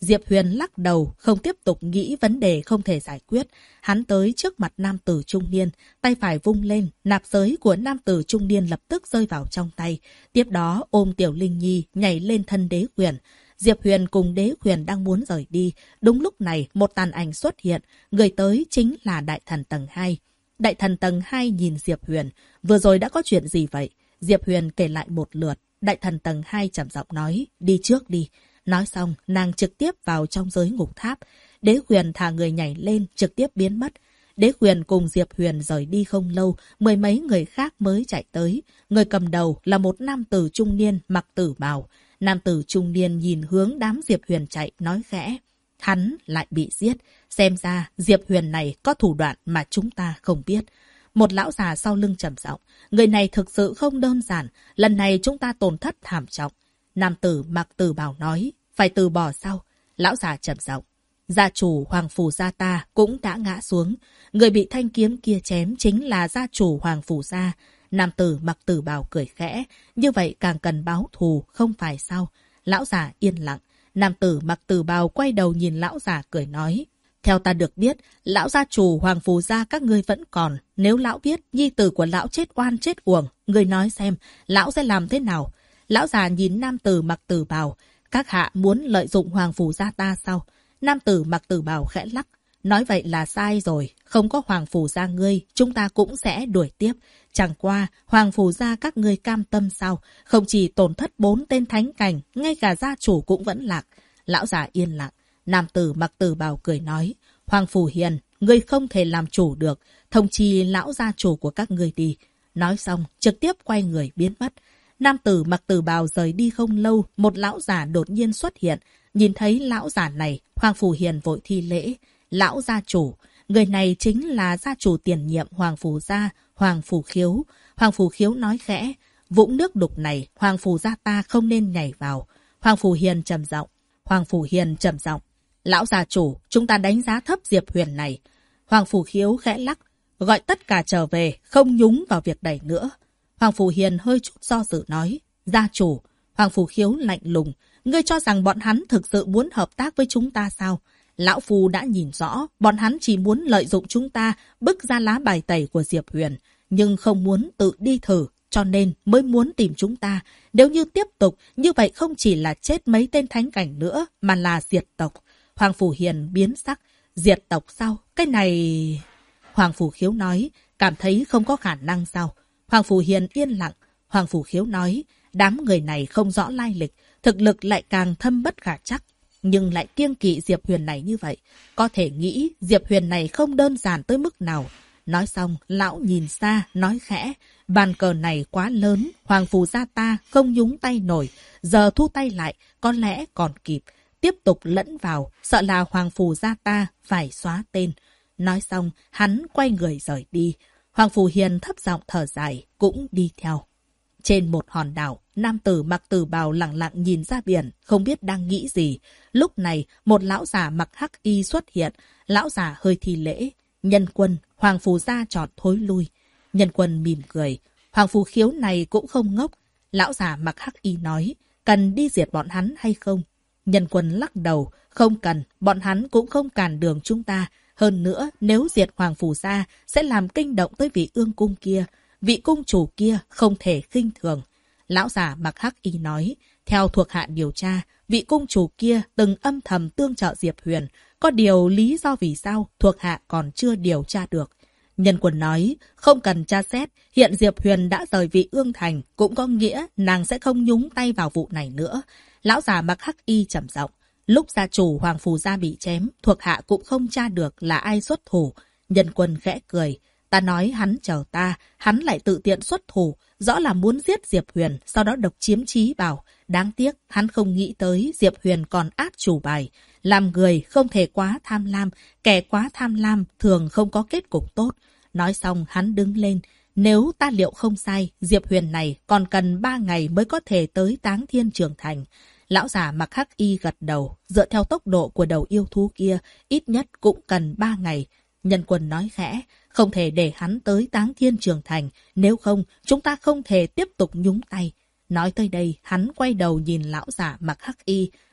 Diệp Huyền lắc đầu, không tiếp tục nghĩ vấn đề không thể giải quyết. Hắn tới trước mặt nam tử trung niên, tay phải vung lên, nạp giới của nam tử trung niên lập tức rơi vào trong tay. Tiếp đó ôm Tiểu Linh Nhi nhảy lên thân Đế Huyền. Diệp Huyền cùng Đế Huyền đang muốn rời đi. Đúng lúc này một tàn ảnh xuất hiện, người tới chính là Đại Thần tầng 2. Đại Thần tầng 2 nhìn Diệp Huyền, vừa rồi đã có chuyện gì vậy? Diệp Huyền kể lại một lượt. Đại Thần tầng 2 trầm giọng nói, đi trước đi. Nói xong, nàng trực tiếp vào trong giới ngục tháp. Đế Huyền thả người nhảy lên, trực tiếp biến mất. Đế Huyền cùng Diệp Huyền rời đi không lâu, mười mấy người khác mới chạy tới. Người cầm đầu là một nam tử trung niên mặc tử bào. Nam tử trung niên nhìn hướng đám Diệp Huyền chạy, nói khẽ. Hắn lại bị giết. Xem ra Diệp Huyền này có thủ đoạn mà chúng ta không biết. Một lão già sau lưng trầm giọng. Người này thực sự không đơn giản. Lần này chúng ta tổn thất thảm trọng. Nam tử mặc tử bào nói. Phải từ bỏ sao? Lão già trầm giọng. Gia chủ Hoàng Phủ Gia ta cũng đã ngã xuống. Người bị thanh kiếm kia chém chính là gia chủ Hoàng Phủ Gia. Nam tử mặc tử bào cười khẽ. Như vậy càng cần báo thù, không phải sao? Lão già yên lặng. Nam tử mặc tử bào quay đầu nhìn lão già cười nói. Theo ta được biết, lão gia chủ Hoàng Phủ Gia các ngươi vẫn còn. Nếu lão biết nhi tử của lão chết oan chết uổng, ngươi nói xem, lão sẽ làm thế nào? Lão già nhìn nam tử mặc tử bào. Các hạ muốn lợi dụng Hoàng Phủ Gia ta sao? Nam tử mặc tử bào khẽ lắc. Nói vậy là sai rồi. Không có Hoàng Phủ Gia ngươi, chúng ta cũng sẽ đuổi tiếp. Chẳng qua, Hoàng Phủ Gia các ngươi cam tâm sao? Không chỉ tổn thất 4 tên thánh cảnh, ngay cả gia chủ cũng vẫn lạc. Lão già yên lặng. Nam tử mặc tử bào cười nói. Hoàng Phủ Hiền, ngươi không thể làm chủ được. Thông chi lão gia chủ của các ngươi đi. Nói xong, trực tiếp quay người biến mất. Nam tử mặc tử bào rời đi không lâu, một lão già đột nhiên xuất hiện. Nhìn thấy lão già này, Hoàng Phủ Hiền vội thi lễ. Lão gia chủ, người này chính là gia chủ tiền nhiệm Hoàng Phủ Gia, Hoàng Phủ Khiếu. Hoàng Phủ Khiếu nói khẽ, vũng nước đục này, Hoàng Phủ Gia ta không nên nhảy vào. Hoàng Phủ Hiền trầm giọng. Hoàng Phủ Hiền trầm giọng. Lão gia chủ, chúng ta đánh giá thấp Diệp Huyền này. Hoàng Phủ Khiếu khẽ lắc, gọi tất cả trở về, không nhúng vào việc này nữa. Hoàng Phủ Hiền hơi chút do dự nói, gia chủ. Hoàng Phủ Khiếu lạnh lùng, ngươi cho rằng bọn hắn thực sự muốn hợp tác với chúng ta sao? Lão Phu đã nhìn rõ, bọn hắn chỉ muốn lợi dụng chúng ta, bức ra lá bài tẩy của Diệp Huyền, nhưng không muốn tự đi thử, cho nên mới muốn tìm chúng ta. Nếu như tiếp tục, như vậy không chỉ là chết mấy tên thánh cảnh nữa, mà là diệt tộc. Hoàng Phủ Hiền biến sắc, diệt tộc sao? Cái này... Hoàng Phủ Khiếu nói, cảm thấy không có khả năng sao? Hoàng Phủ Hiền yên lặng. Hoàng Phủ Khiếu nói, đám người này không rõ lai lịch, thực lực lại càng thâm bất khả chắc, nhưng lại kiêng kỵ Diệp Huyền này như vậy. Có thể nghĩ Diệp Huyền này không đơn giản tới mức nào. Nói xong, lão nhìn xa, nói khẽ, bàn cờ này quá lớn, Hoàng Phủ Gia ta không nhúng tay nổi, giờ thu tay lại, có lẽ còn kịp. Tiếp tục lẫn vào, sợ là Hoàng Phủ Gia ta phải xóa tên. Nói xong, hắn quay người rời đi. Hoàng Phủ Hiền thấp giọng thở dài, cũng đi theo. Trên một hòn đảo, nam tử mặc tử bào lặng lặng nhìn ra biển, không biết đang nghĩ gì. Lúc này, một lão già mặc hắc y xuất hiện. Lão già hơi thi lễ. Nhân quân, Hoàng Phủ Gia chọn thối lui. Nhân quân mỉm cười. Hoàng Phủ Khiếu này cũng không ngốc. Lão già mặc hắc y nói, cần đi diệt bọn hắn hay không? Nhân quân lắc đầu, không cần, bọn hắn cũng không cản đường chúng ta. Hơn nữa, nếu diệt Hoàng Phủ Gia, sẽ làm kinh động tới vị ương cung kia. Vị cung chủ kia không thể khinh thường. Lão già mặc hắc y nói, theo thuộc hạ điều tra, vị cung chủ kia từng âm thầm tương trợ Diệp Huyền. Có điều lý do vì sao thuộc hạ còn chưa điều tra được. Nhân quân nói, không cần tra xét, hiện Diệp Huyền đã rời vị ương thành, cũng có nghĩa nàng sẽ không nhúng tay vào vụ này nữa. Lão già mặc hắc y trầm giọng, lúc gia chủ Hoàng Phủ Gia bị chém, thuộc hạ cũng không tra được là ai xuất thủ. Nhân quân khẽ cười. Ta nói hắn chờ ta, hắn lại tự tiện xuất thủ, rõ là muốn giết Diệp Huyền, sau đó độc chiếm trí bảo. Đáng tiếc, hắn không nghĩ tới Diệp Huyền còn át chủ bài. Làm người không thể quá tham lam, kẻ quá tham lam thường không có kết cục tốt. Nói xong hắn đứng lên. Nếu ta liệu không sai, Diệp Huyền này còn cần 3 ngày mới có thể tới Táng Thiên Trường Thành. Lão già mặc hắc y gật đầu, dựa theo tốc độ của đầu yêu thú kia, ít nhất cũng cần 3 ngày. Nhân quân nói khẽ, không thể để hắn tới Táng Thiên Trường Thành, nếu không, chúng ta không thể tiếp tục nhúng tay. Nói tới đây, hắn quay đầu nhìn lão già mặc hắc y.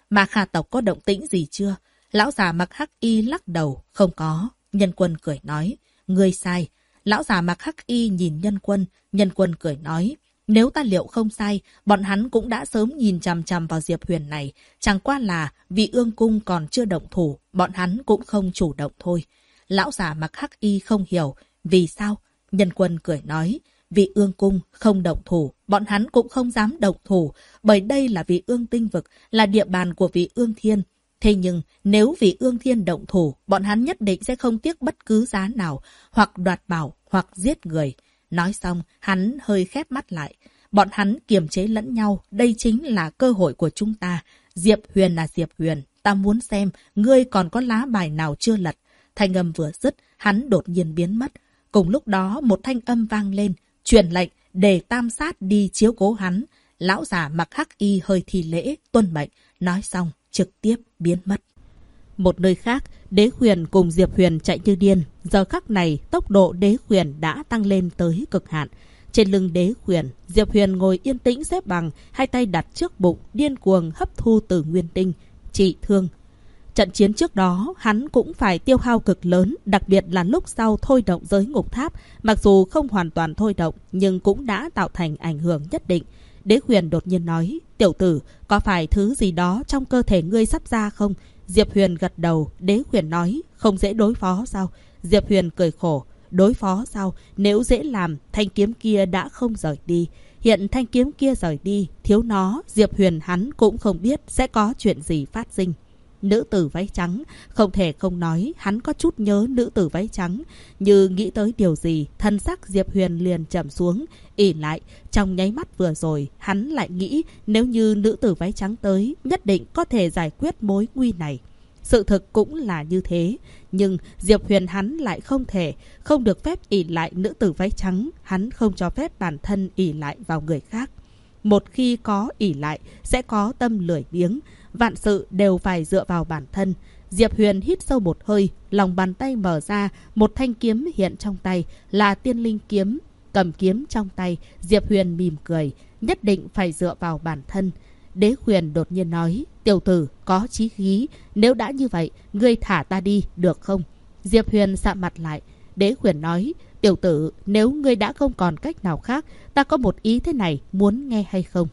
Ma Kha tộc có động tĩnh gì chưa? Lão già mặc hắc y lắc đầu, không có. Nhân Quân cười nói, ngươi sai. Lão già mặc hắc y nhìn Nhân Quân cười nói, nếu ta liệu không sai, bọn hắn cũng đã sớm nhìn chằm chằm vào Diệp Huyền này. Chẳng qua là vì Ương Cung còn chưa động thủ, bọn hắn cũng không chủ động thôi. Lão già mặc hắc y không hiểu, vì sao? Nhân Quân cười nói, vì Ương Cung không động thủ, bọn hắn cũng không dám động thủ, bởi đây là Vị Ương tinh vực, là địa bàn của Vị Ương Thiên. Thế nhưng, nếu Vị Ương Thiên động thủ, bọn hắn nhất định sẽ không tiếc bất cứ giá nào, hoặc đoạt bảo, hoặc giết người. Nói xong, hắn hơi khép mắt lại. Bọn hắn kiềm chế lẫn nhau, đây chính là cơ hội của chúng ta. Diệp Huyền là Diệp Huyền, ta muốn xem, ngươi còn có lá bài nào chưa lật. Thanh âm vừa dứt, hắn đột nhiên biến mất. Cùng lúc đó, một thanh âm vang lên, truyền lệnh để Tam Sát đi chiếu cố hắn. Lão già mặc hắc y hơi thi lễ, tuân mệnh, nói xong, trực tiếp biến mất. Một nơi khác, Đế Huyền cùng Diệp Huyền chạy như điên. Giờ khắc này, tốc độ Đế Huyền đã tăng lên tới cực hạn. Trên lưng Đế Huyền, Diệp Huyền ngồi yên tĩnh xếp bằng, hai tay đặt trước bụng, điên cuồng hấp thu từ nguyên tinh, trị thương. Trận chiến trước đó, hắn cũng phải tiêu hao cực lớn, đặc biệt là lúc sau thôi động giới ngục tháp. Mặc dù không hoàn toàn thôi động, nhưng cũng đã tạo thành ảnh hưởng nhất định. Đế Huyền đột nhiên nói, tiểu tử, có phải thứ gì đó trong cơ thể ngươi sắp ra không? Diệp Huyền gật đầu, Đế Huyền nói, không dễ đối phó sao? Diệp Huyền cười khổ, đối phó sao? Nếu dễ làm, thanh kiếm kia đã không rời đi. Hiện thanh kiếm kia rời đi, thiếu nó, Diệp Huyền hắn cũng không biết sẽ có chuyện gì phát sinh. Nữ tử váy trắng, không thể không nói, hắn có chút nhớ nữ tử váy trắng. Như nghĩ tới điều gì, thân sắc Diệp Huyền liền chậm xuống, ỉ lại. Trong nháy mắt vừa rồi, hắn lại nghĩ nếu như nữ tử váy trắng tới, nhất định có thể giải quyết mối nguy này. Sự thực cũng là như thế, nhưng Diệp Huyền hắn lại không thể, không được phép ỉ lại nữ tử váy trắng, hắn không cho phép bản thân ỉ lại vào người khác. Một khi có ỉ lại, sẽ có tâm lười biếng, vạn sự đều phải dựa vào bản thân. Diệp Huyền hít sâu một hơi, lòng bàn tay mở ra, một thanh kiếm hiện trong tay, là tiên linh kiếm. Cầm kiếm trong tay, Diệp Huyền mỉm cười, nhất định phải dựa vào bản thân. Đế Huyền đột nhiên nói, tiểu tử, có chí khí, nếu đã như vậy, ngươi thả ta đi, được không? Diệp Huyền sạm mặt lại, Đế Huyền nói, tiểu tử, nếu ngươi đã không còn cách nào khác, ta có một ý thế này, muốn nghe hay không?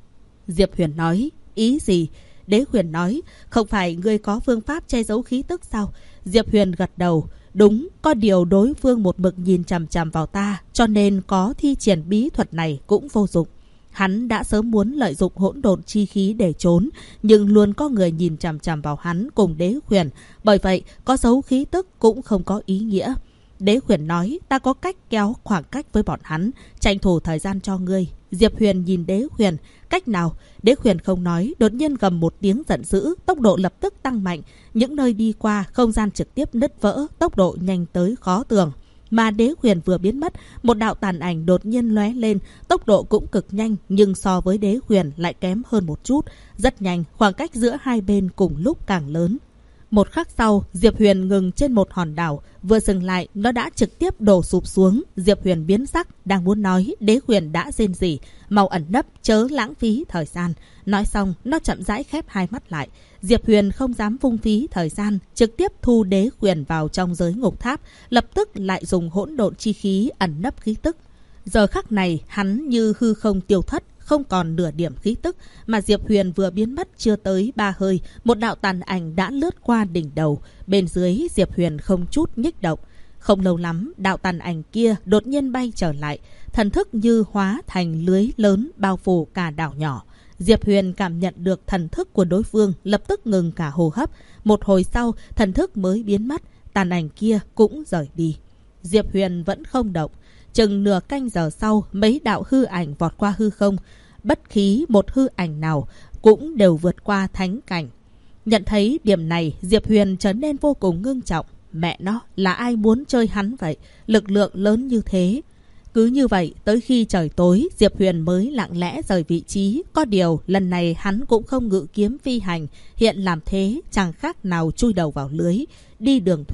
Diệp Huyền nói, ý gì? Đế Huyền nói, không phải ngươi có phương pháp che giấu khí tức sao? Diệp Huyền gật đầu, đúng, có điều đối phương một mực nhìn chằm chằm vào ta, cho nên có thi triển bí thuật này cũng vô dụng. Hắn đã sớm muốn lợi dụng hỗn độn chi khí để trốn, nhưng luôn có người nhìn chằm chằm vào hắn cùng Đế Huyền, bởi vậy có giấu khí tức cũng không có ý nghĩa. Đế Huyền nói, ta có cách kéo khoảng cách với bọn hắn, tranh thủ thời gian cho ngươi. Diệp Huyền nhìn Đế Huyền, cách nào? Đế Huyền không nói, đột nhiên gầm một tiếng giận dữ, tốc độ lập tức tăng mạnh. Những nơi đi qua, không gian trực tiếp nứt vỡ, tốc độ nhanh tới khó tưởng. Mà Đế Huyền vừa biến mất, một đạo tàn ảnh đột nhiên lóe lên, tốc độ cũng cực nhanh, nhưng so với Đế Huyền lại kém hơn một chút. Rất nhanh, khoảng cách giữa hai bên cùng lúc càng lớn. Một khắc sau, Diệp Huyền ngừng trên một hòn đảo, vừa dừng lại, nó đã trực tiếp đổ sụp xuống. Diệp Huyền biến sắc, đang muốn nói, Đế Huyền đã rên rỉ, mau ẩn nấp, chớ lãng phí thời gian. Nói xong, nó chậm rãi khép hai mắt lại. Diệp Huyền không dám phung phí thời gian, trực tiếp thu Đế Huyền vào trong giới ngục tháp, lập tức lại dùng hỗn độn chi khí ẩn nấp khí tức. Giờ khắc này, hắn như hư không tiêu thất, không còn nửa điểm khí tức, mà Diệp Huyền vừa biến mất chưa tới 3 hơi, một đạo tàn ảnh đã lướt qua đỉnh đầu. Bên dưới, Diệp Huyền không chút nhích động. Không lâu lắm, đạo tàn ảnh kia đột nhiên bay trở lại, thần thức như hóa thành lưới lớn bao phủ cả đảo nhỏ. Diệp Huyền cảm nhận được thần thức của đối phương, lập tức ngừng cả hô hấp. Một hồi sau, thần thức mới biến mất, tàn ảnh kia cũng rời đi. Diệp Huyền vẫn không động. Chừng nửa canh giờ sau, mấy đạo hư ảnh vọt qua hư không. Bất khí một hư ảnh nào cũng đều vượt qua thánh cảnh. Nhận thấy điểm này, Diệp Huyền trở nên vô cùng ngưng trọng. Mẹ nó, là ai muốn chơi hắn vậy? Lực lượng lớn như thế. Cứ như vậy, tới khi trời tối, Diệp Huyền mới lặng lẽ rời vị trí. Có điều, lần này hắn cũng không ngự kiếm phi hành. Hiện làm thế, chẳng khác nào chui đầu vào lưới. Đi đường thủy.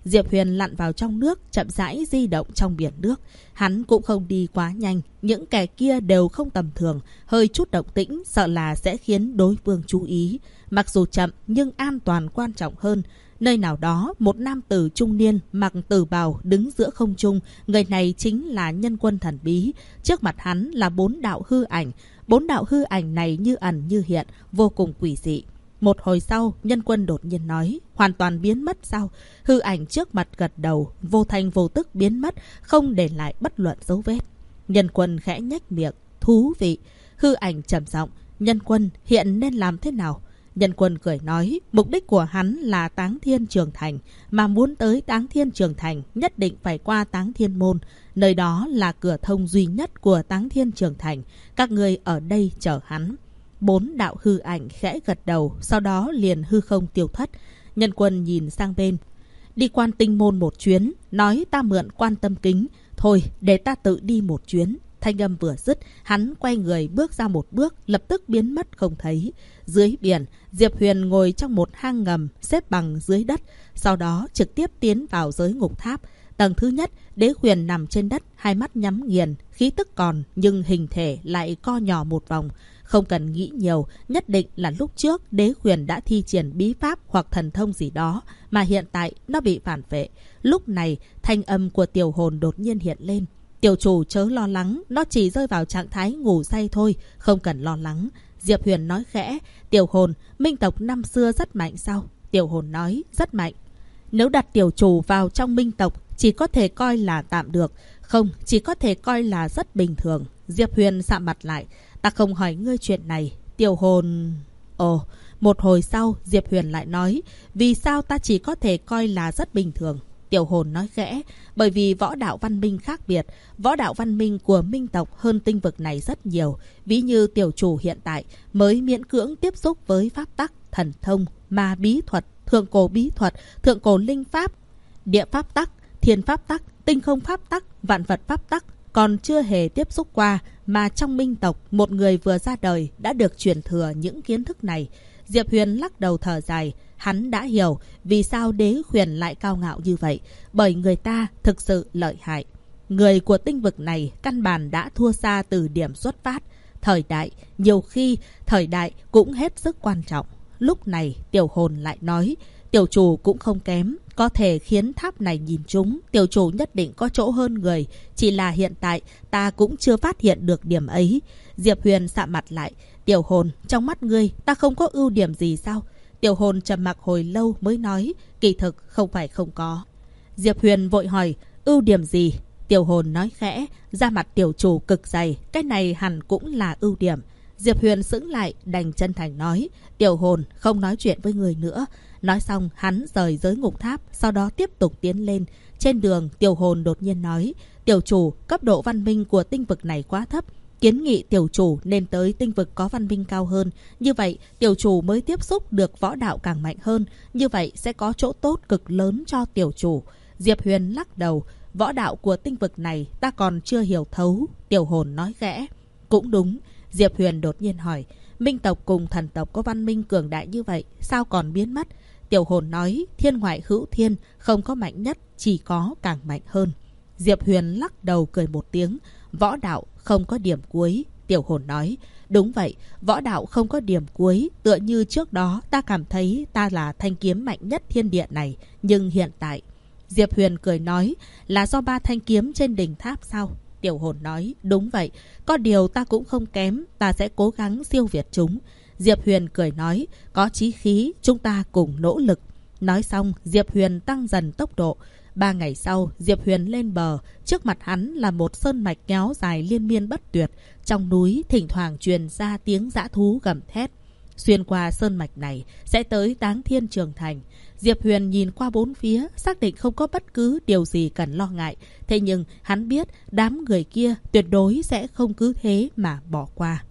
Diệp Huyền lặn vào trong nước, chậm rãi di động trong biển nước. Hắn cũng không đi quá nhanh, những kẻ kia đều không tầm thường, hơi chút động tĩnh sợ là sẽ khiến đối phương chú ý. Mặc dù chậm nhưng an toàn quan trọng hơn. Nơi nào đó, một nam tử trung niên mặc tử bào đứng giữa không trung, người này chính là nhân quân thần bí. Trước mặt hắn là 4 đạo hư ảnh. 4 đạo hư ảnh này như ẩn như hiện, vô cùng quỷ dị. Một hồi sau, nhân quân đột nhiên nói, hoàn toàn biến mất sao? Hư ảnh trước mặt gật đầu, vô thành vô tức biến mất, không để lại bất luận dấu vết. Nhân quân khẽ nhếch miệng, thú vị. Hư ảnh trầm giọng, nhân quân hiện nên làm thế nào? Nhân quân cười nói, mục đích của hắn là Táng Thiên Trường Thành, mà muốn tới Táng Thiên Trường Thành nhất định phải qua Táng Thiên Môn. Nơi đó là cửa thông duy nhất của Táng Thiên Trường Thành, các người ở đây chờ hắn. 4 đạo hư ảnh khẽ gật đầu, sau đó liền hư không tiêu thất. Nhân quân nhìn sang bên, đi Quan Tinh Môn một chuyến, nói ta mượn Quan Tâm Kính, thôi để ta tự đi một chuyến. Thanh âm vừa dứt, hắn quay người bước ra một bước, lập tức biến mất không thấy. Dưới biển, Diệp Huyền ngồi trong một hang ngầm xếp bằng dưới đất, sau đó trực tiếp tiến vào giới ngục tháp. Tầng thứ nhất, Đế Huyền nằm trên đất, hai mắt nhắm nghiền, khí tức còn nhưng hình thể lại co nhỏ một vòng. Không cần nghĩ nhiều, nhất định là lúc trước Đế Huyền đã thi triển bí pháp hoặc thần thông gì đó, mà hiện tại nó bị phản vệ. Lúc này, thanh âm của Tiểu Hồn đột nhiên hiện lên. Tiểu chủ chớ lo lắng, nó chỉ rơi vào trạng thái ngủ say thôi, không cần lo lắng. Diệp Huyền nói khẽ, Tiểu Hồn, minh tộc năm xưa rất mạnh sao? Tiểu Hồn nói, rất mạnh. Nếu đặt tiểu chủ vào trong minh tộc, chỉ có thể coi là tạm được, không, chỉ có thể coi là rất bình thường. Diệp Huyền sạm mặt lại, ta không hỏi ngươi chuyện này. Tiểu Hồn... Ồ, một hồi sau, Diệp Huyền lại nói, vì sao ta chỉ có thể coi là rất bình thường? Tiểu Hồn nói khẽ, bởi vì võ đạo văn minh khác biệt, võ đạo văn minh của minh tộc hơn tinh vực này rất nhiều. Ví như tiểu chủ hiện tại mới miễn cưỡng tiếp xúc với pháp tắc, thần thông, ma bí thuật, thượng cổ bí thuật, thượng cổ linh pháp, địa pháp tắc, thiên pháp tắc, tinh không pháp tắc, vạn vật pháp tắc, còn chưa hề tiếp xúc qua, mà trong minh tộc một người vừa ra đời đã được truyền thừa những kiến thức này. Diệp Huyền lắc đầu thở dài, hắn đã hiểu vì sao Đế Huyền lại cao ngạo như vậy, bởi người ta thực sự lợi hại. Người của tinh vực này căn bản đã thua xa từ điểm xuất phát. Thời đại, nhiều khi thời đại cũng hết sức quan trọng. Lúc này Tiểu Hồn lại nói, tiểu chủ cũng không kém, có thể khiến tháp này nhìn trúng, tiểu chủ nhất định có chỗ hơn người, chỉ là hiện tại ta cũng chưa phát hiện được điểm ấy. Diệp Huyền sạm mặt lại, Tiểu Hồn, trong mắt ngươi ta không có ưu điểm gì sao? Tiểu Hồn trầm mặc hồi lâu mới nói, kỳ thực không phải không có. Diệp Huyền vội hỏi, ưu điểm gì? Tiểu Hồn nói khẽ, da mặt tiểu chủ cực dày, cái này hẳn cũng là ưu điểm. Diệp Huyền sững lại, đành chân thành nói, Tiểu Hồn không nói chuyện với người nữa. Nói xong hắn rời giới ngục tháp, sau đó tiếp tục tiến lên. Trên đường, Tiểu Hồn đột nhiên nói, tiểu chủ, cấp độ văn minh của tinh vực này quá thấp, kiến nghị tiểu chủ nên tới tinh vực có văn minh cao hơn. Như vậy tiểu chủ mới tiếp xúc được võ đạo càng mạnh hơn, như vậy sẽ có chỗ tốt cực lớn cho tiểu chủ. Diệp Huyền lắc đầu, võ đạo của tinh vực này ta còn chưa hiểu thấu. Tiểu Hồn nói khẽ, cũng đúng. Diệp Huyền đột nhiên hỏi, minh tộc cùng thần tộc có văn minh cường đại như vậy, sao còn biến mất? Tiểu Hồn nói, thiên ngoại hữu thiên, không có mạnh nhất, chỉ có càng mạnh hơn. Diệp Huyền lắc đầu cười một tiếng, võ đạo không có điểm cuối. Tiểu Hồn nói, đúng vậy, võ đạo không có điểm cuối, tựa như trước đó ta cảm thấy ta là thanh kiếm mạnh nhất thiên địa này, nhưng hiện tại... Diệp Huyền cười nói, là do 3 thanh kiếm trên đỉnh tháp sao? Tiểu Hồn nói, đúng vậy, có điều ta cũng không kém, ta sẽ cố gắng siêu việt chúng. Diệp Huyền cười nói, có chí khí, chúng ta cùng nỗ lực. Nói xong, Diệp Huyền tăng dần tốc độ. 3 ngày sau, Diệp Huyền lên bờ, trước mặt hắn là một sơn mạch kéo dài liên miên bất tuyệt. Trong núi, thỉnh thoảng truyền ra tiếng dã thú gầm thét. Xuyên qua sơn mạch này, sẽ tới Táng Thiên Trường Thành. Diệp Huyền nhìn qua bốn phía, xác định không có bất cứ điều gì cần lo ngại. Thế nhưng, hắn biết đám người kia tuyệt đối sẽ không cứ thế mà bỏ qua.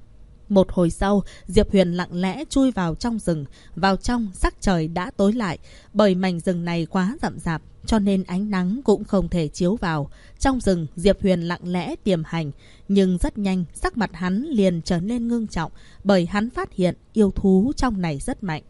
Một hồi sau, Diệp Huyền lặng lẽ chui vào trong rừng. Vào trong, sắc trời đã tối lại. Bởi mảnh rừng này quá rậm rạp, cho nên ánh nắng cũng không thể chiếu vào. Trong rừng, Diệp Huyền lặng lẽ tiềm hành. Nhưng rất nhanh, sắc mặt hắn liền trở nên ngưng trọng. Bởi hắn phát hiện yêu thú trong này rất mạnh.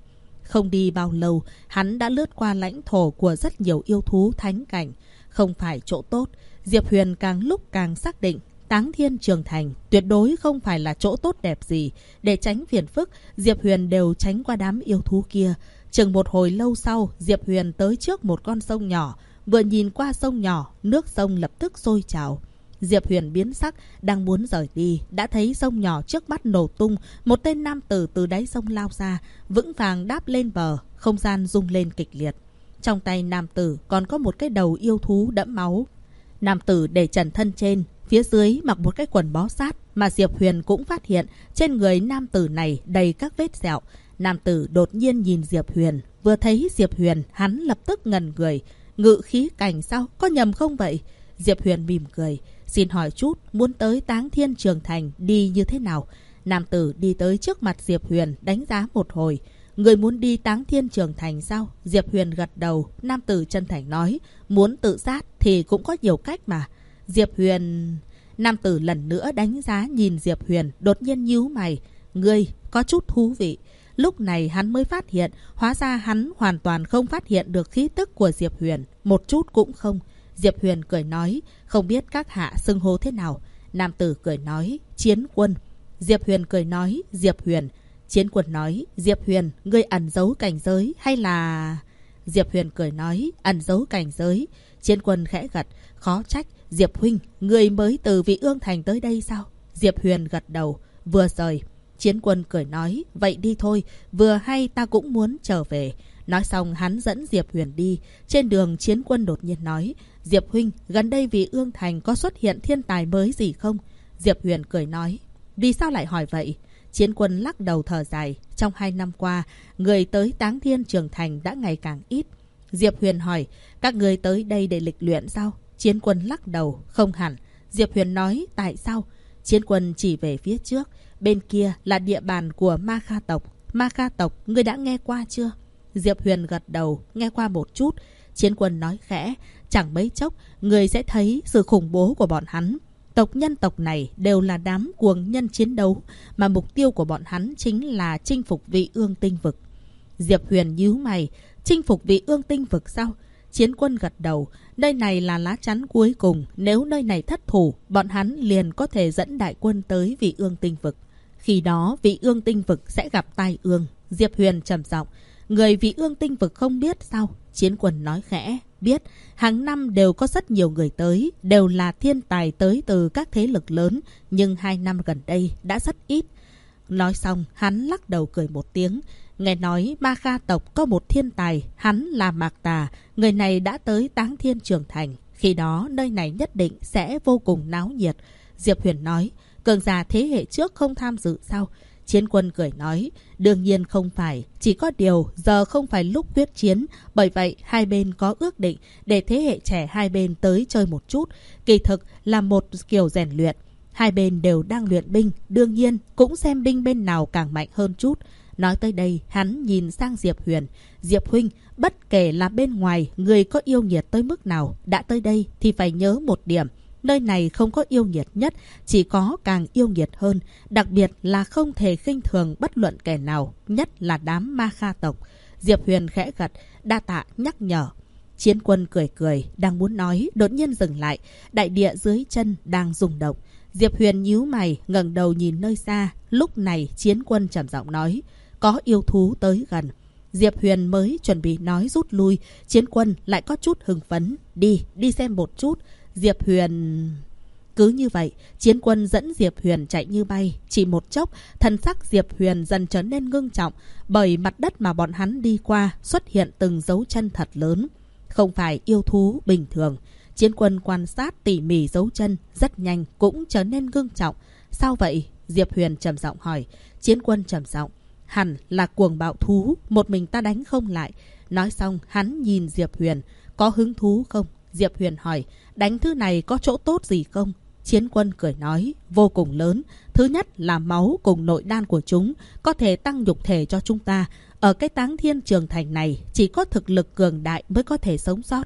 Không đi bao lâu, hắn đã lướt qua lãnh thổ của rất nhiều yêu thú thánh cảnh. Không phải chỗ tốt. Diệp Huyền càng lúc càng xác định Táng Thiên Trường Thành tuyệt đối không phải là chỗ tốt đẹp gì. Để tránh phiền phức, Diệp Huyền đều tránh qua đám yêu thú kia. Chừng một hồi lâu sau, Diệp Huyền tới trước một con sông nhỏ. Vừa nhìn qua sông nhỏ, nước sông lập tức sôi trào. Diệp Huyền biến sắc, đang muốn rời đi, đã thấy sông nhỏ trước mắt nổ tung. Một tên nam tử từ đáy sông lao ra, vững vàng đáp lên bờ, không gian rung lên kịch liệt. Trong tay nam tử còn có một cái đầu yêu thú đẫm máu. Nam tử để trần thân trên, phía dưới mặc một cái quần bó sát, mà Diệp Huyền cũng phát hiện trên người nam tử này đầy các vết sẹo. Nam tử đột nhiên nhìn Diệp Huyền, vừa thấy Diệp Huyền, hắn lập tức ngẩn người. Ngự khí cảnh sao? Có nhầm không vậy? Diệp Huyền mỉm cười. Xin hỏi chút, muốn tới Táng Thiên Trường Thành đi như thế nào? Nam tử đi tới trước mặt Diệp Huyền, đánh giá một hồi. Người muốn đi Táng Thiên Trường Thành sao? Diệp Huyền gật đầu. Nam tử chân thành nói, muốn tự sát thì cũng có nhiều cách mà. Diệp Huyền... Nam tử lần nữa đánh giá nhìn Diệp Huyền, đột nhiên nhíu mày. Ngươi có chút thú vị. Lúc này hắn mới phát hiện, hóa ra hắn hoàn toàn không phát hiện được khí tức của Diệp Huyền. Một chút cũng không. Diệp Huyền cười nói, không biết các hạ xưng hô thế nào? Nam tử cười nói, Chiến Quân. Diệp Huyền cười nói, Diệp Huyền. Chiến Quân nói, Diệp Huyền, ngươi ẩn giấu cảnh giới hay là... Diệp Huyền cười nói, ẩn giấu cảnh giới. Chiến Quân khẽ gật, khó trách. Diệp huynh, ngươi mới từ Vị Ương Thành tới đây sao? Diệp Huyền gật đầu, vừa rời. Chiến Quân cười nói, vậy đi thôi, vừa hay ta cũng muốn trở về. Nói xong hắn dẫn Diệp Huyền đi. Trên đường Chiến Quân đột nhiên nói, Diệp huynh, gần đây Vị Ương Thành có xuất hiện thiên tài mới gì không? Diệp Huyền cười nói, vì sao lại hỏi vậy? Chiến Quân lắc đầu thở dài, trong 2 năm qua, người tới Táng Thiên Trường Thành đã ngày càng ít. Diệp Huyền hỏi, các người tới đây để lịch luyện sao? Chiến Quân lắc đầu, không hẳn. Diệp Huyền nói, tại sao? Chiến Quân chỉ về phía trước, bên kia là địa bàn của Ma Kha tộc. Ma Kha tộc, ngươi đã nghe qua chưa? Diệp Huyền gật đầu, nghe qua một chút. Chiến Quân nói khẽ, chẳng mấy chốc, người sẽ thấy sự khủng bố của bọn hắn. Tộc nhân tộc này đều là đám cuồng nhân chiến đấu, mà mục tiêu của bọn hắn chính là chinh phục Vị Ương Tinh Vực. Diệp Huyền nhíu mày, chinh phục Vị Ương Tinh Vực sao? Chiến Quân gật đầu, nơi này là lá chắn cuối cùng, nếu nơi này thất thủ, bọn hắn liền có thể dẫn đại quân tới Vị Ương Tinh Vực. Khi đó Vị Ương Tinh Vực sẽ gặp tai ương. Diệp Huyền trầm giọng, người Vị Ương Tinh Vực không biết sao? Chiến Quân nói khẽ, biết, hàng năm đều có rất nhiều người tới, đều là thiên tài tới từ các thế lực lớn, nhưng 2 năm gần đây đã rất ít. Nói xong, hắn lắc đầu cười một tiếng. Nghe nói Ma Kha tộc có một thiên tài, hắn là Mạc Tà, người này đã tới Táng Thiên Trường Thành. Khi đó nơi này nhất định sẽ vô cùng náo nhiệt. Diệp Huyền nói, cường giả thế hệ trước không tham dự sao? Chiến Quân cười nói, đương nhiên không phải, chỉ có điều giờ không phải lúc quyết chiến, bởi vậy hai bên có ước định để thế hệ trẻ hai bên tới chơi một chút, kỳ thực là một kiểu rèn luyện. Hai bên đều đang luyện binh, đương nhiên cũng xem binh bên nào càng mạnh hơn chút. Nói tới đây, hắn nhìn sang Diệp Huyền. Diệp huynh, bất kể là bên ngoài người có yêu nghiệt tới mức nào, đã tới đây thì phải nhớ một điểm. Nơi này không có yêu nghiệt nhất, chỉ có càng yêu nghiệt hơn. Đặc biệt là không thể khinh thường bất luận kẻ nào, nhất là đám Ma Kha tộc. Diệp Huyền khẽ gật, đa tạ nhắc nhở. Chiến Quân cười cười, đang muốn nói, đột nhiên dừng lại. Đại địa dưới chân đang rung động. Diệp Huyền nhíu mày, ngẩng đầu nhìn nơi xa. Lúc này Chiến Quân trầm giọng nói, có yêu thú tới gần. Diệp Huyền mới chuẩn bị nói rút lui, Chiến Quân lại có chút hưng phấn. Đi xem một chút. Diệp Huyền... Cứ như vậy, Chiến Quân dẫn Diệp Huyền chạy như bay. Chỉ một chốc, thần sắc Diệp Huyền dần trở nên ngưng trọng, bởi mặt đất mà bọn hắn đi qua xuất hiện từng dấu chân thật lớn. Không phải yêu thú bình thường. Chiến Quân quan sát tỉ mỉ dấu chân, rất nhanh cũng trở nên ngưng trọng. Sao vậy? Diệp Huyền trầm giọng hỏi. Chiến Quân trầm giọng, hẳn là cuồng bạo thú, một mình ta đánh không lại. Nói xong, hắn nhìn Diệp Huyền, có hứng thú không? Diệp Huyền hỏi, đánh thứ này có chỗ tốt gì không? Chiến Quân cười nói, vô cùng lớn. Thứ nhất là máu cùng nội đan của chúng, có thể tăng nhục thể cho chúng ta. Ở cái Táng Thiên Trường Thành này, chỉ có thực lực cường đại mới có thể sống sót.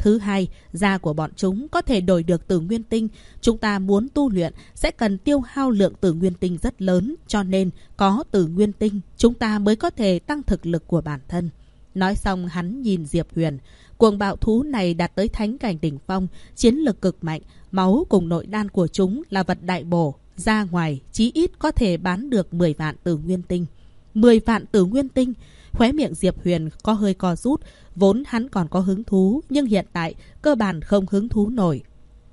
Thứ hai, da của bọn chúng có thể đổi được tử nguyên tinh. Chúng ta muốn tu luyện sẽ cần tiêu hao lượng tử nguyên tinh rất lớn, cho nên có tử nguyên tinh chúng ta mới có thể tăng thực lực của bản thân. Nói xong hắn nhìn Diệp Huyền. Cuồng bạo thú này đạt tới thánh cảnh đỉnh phong, chiến lực cực mạnh, máu cùng nội đan của chúng là vật đại bổ. Ra ngoài chí ít có thể bán được 10 vạn tử nguyên tinh. 10 vạn tử nguyên tinh. Khóe miệng Diệp Huyền có hơi co rút. Vốn hắn còn có hứng thú, nhưng hiện tại cơ bản không hứng thú nổi.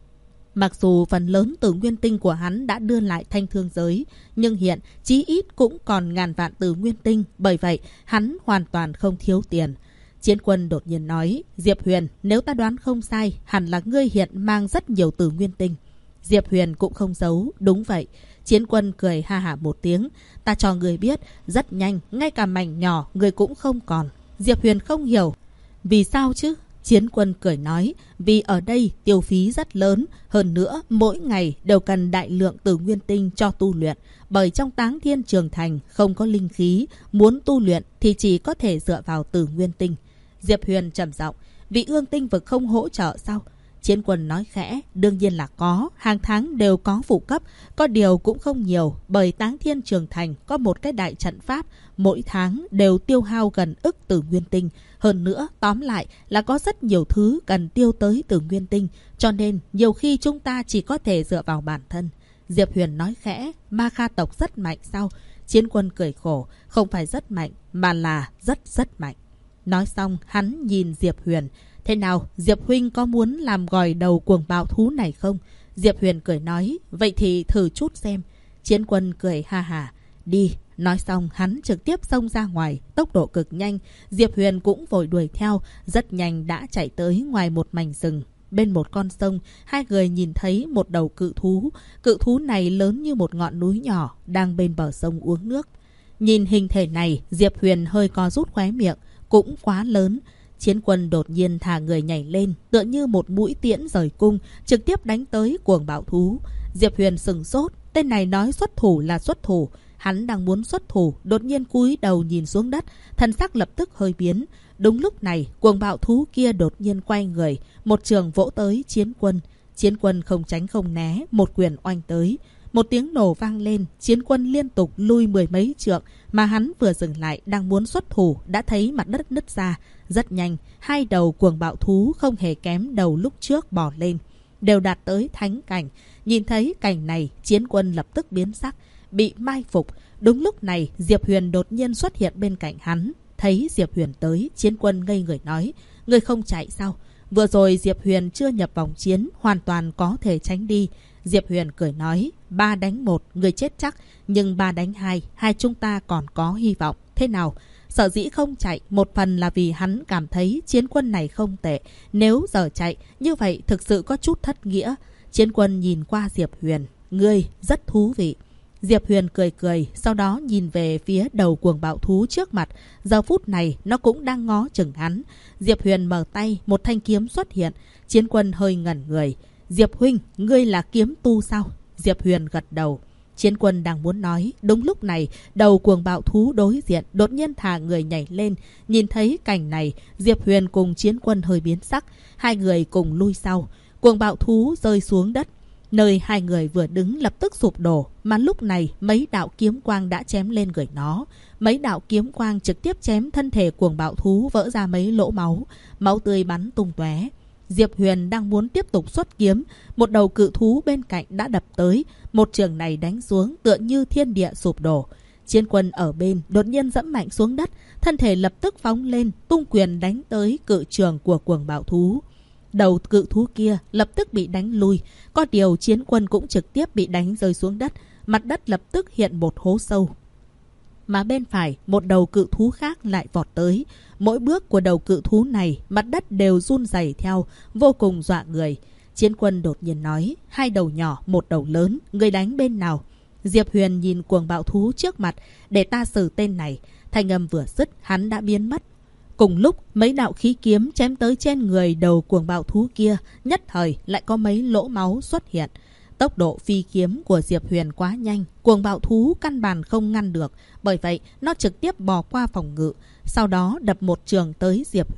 Mặc dù phần lớn tử nguyên tinh của hắn đã đưa lại thanh thương giới, nhưng hiện chí ít cũng còn ngàn vạn tử nguyên tinh. Bởi vậy hắn hoàn toàn không thiếu tiền. Chiến Quân đột nhiên nói, Diệp Huyền, nếu ta đoán không sai, hẳn là ngươi hiện mang rất nhiều tử nguyên tinh. Diệp Huyền cũng không giấu, đúng vậy. Chiến Quân cười ha hả một tiếng, ta cho người biết, rất nhanh, ngay cả mảnh nhỏ người cũng không còn. Diệp Huyền không hiểu, vì sao chứ? Chiến Quân cười nói, vì ở đây tiêu phí rất lớn, hơn nữa mỗi ngày đều cần đại lượng tử nguyên tinh cho tu luyện, bởi trong Táng Thiên Trường Thành không có linh khí, muốn tu luyện thì chỉ có thể dựa vào tử nguyên tinh. Diệp Huyền trầm giọng, vị Ương Tinh Vực không hỗ trợ sao? Chiến Quân nói khẽ, đương nhiên là có, hàng tháng đều có phụ cấp, có điều cũng không nhiều, bởi Táng Thiên Trường Thành có một cái đại trận pháp, mỗi tháng đều tiêu hao gần ức tử nguyên tinh. Hơn nữa, tóm lại là có rất nhiều thứ cần tiêu tới tử nguyên tinh, cho nên nhiều khi chúng ta chỉ có thể dựa vào bản thân. Diệp Huyền nói khẽ, Ma Kha tộc rất mạnh sao? Chiến Quân cười khổ, không phải rất mạnh, mà là rất mạnh. Nói xong, hắn nhìn Diệp Huyền. Thế nào, Diệp Huynh có muốn làm gòi đầu cuồng bạo thú này không? Diệp Huyền cười nói, vậy thì thử chút xem. Chiến Quân cười ha hả, đi. Nói xong, hắn trực tiếp xông ra ngoài, tốc độ cực nhanh. Diệp Huyền cũng vội đuổi theo, rất nhanh đã chạy tới ngoài một mảnh rừng. Bên một con sông, hai người nhìn thấy một đầu cự thú. Cự thú này lớn như một ngọn núi nhỏ, đang bên bờ sông uống nước. Nhìn hình thể này, Diệp Huyền hơi co rút khóe miệng, cũng quá lớn. Chiến Quân đột nhiên thả người nhảy lên, tựa như một mũi tiễn rời cung, trực tiếp đánh tới cuồng bạo thú. Diệp Huyền sừng sốt, tên này nói xuất thủ là xuất thủ. Hắn đang muốn xuất thủ, đột nhiên cúi đầu nhìn xuống đất, thân sắc lập tức hơi biến. Đúng lúc này, cuồng bạo thú kia đột nhiên quay người, một trường vỗ tới Chiến Quân. Chiến Quân không tránh không né, một quyền oanh tới. Một tiếng nổ vang lên, Chiến Quân liên tục lui mười mấy trượng, mà hắn vừa dừng lại đang muốn xuất thủ đã thấy mặt đất nứt ra. Rất nhanh, hai đầu cuồng bạo thú không hề kém đầu lúc trước bò lên, đều đạt tới thánh cảnh. Nhìn thấy cảnh này, Chiến Quân lập tức biến sắc, bị mai phục. Đúng lúc này, Diệp Huyền đột nhiên xuất hiện bên cạnh hắn. Thấy Diệp Huyền tới, Chiến Quân ngây người nói, người không chạy sao? Vừa rồi Diệp Huyền chưa nhập vòng chiến, hoàn toàn có thể tránh đi. Diệp Huyền cười nói, 3 đánh 1, người chết chắc, nhưng 3 đánh 2, hai chúng ta còn có hy vọng. Thế nào? Sở dĩ không chạy, một phần là vì hắn cảm thấy Chiến Quân này không tệ. Nếu giờ chạy, như vậy thực sự có chút thất nghĩa. Chiến Quân nhìn qua Diệp Huyền, ngươi rất thú vị. Diệp Huyền cười cười, sau đó nhìn về phía đầu cuồng bạo thú trước mặt. Giờ phút này, nó cũng đang ngó chừng hắn. Diệp Huyền mở tay, một thanh kiếm xuất hiện. Chiến Quân hơi ngẩn người. Diệp Huynh, ngươi là kiếm tu sao? Diệp Huyền gật đầu. Chiến Quân đang muốn nói, đúng lúc này, đầu cuồng bạo thú đối diện đột nhiên thả người nhảy lên. Nhìn thấy cảnh này, Diệp Huyền cùng Chiến Quân hơi biến sắc. Hai người cùng lui sau. Cuồng bạo thú rơi xuống đất. Nơi hai người vừa đứng lập tức sụp đổ, mà lúc này mấy đạo kiếm quang đã chém lên người nó. Mấy đạo kiếm quang trực tiếp chém thân thể cuồng bạo thú vỡ ra mấy lỗ máu, máu tươi bắn tung tóe. Diệp Huyền đang muốn tiếp tục xuất kiếm, một đầu cự thú bên cạnh đã đập tới, một trường này đánh xuống tựa như thiên địa sụp đổ. Chiến Quân ở bên đột nhiên dẫm mạnh xuống đất, thân thể lập tức phóng lên, tung quyền đánh tới cự trường của cuồng bạo thú. Đầu cự thú kia lập tức bị đánh lui, có điều Chiến Quân cũng trực tiếp bị đánh rơi xuống đất, mặt đất lập tức hiện một hố sâu. Mà bên phải, một đầu cự thú khác lại vọt tới. Mỗi bước của đầu cự thú này, mặt đất đều run rẩy theo, vô cùng dọa người. Chiến Quân đột nhiên nói, hai đầu nhỏ, một đầu lớn, người đánh bên nào? Diệp Huyền nhìn cuồng bạo thú trước mặt, để ta xử tên này. Thanh âm vừa dứt, hắn đã biến mất. Cùng lúc, mấy đạo khí kiếm chém tới trên người đầu cuồng bạo thú kia, nhất thời lại có mấy lỗ máu xuất hiện. Tốc độ phi kiếm của Diệp Huyền quá nhanh, cuồng bạo thú căn bản không ngăn được, bởi vậy nó trực tiếp bò qua phòng ngự, sau đó đập một trường tới Diệp Huyền.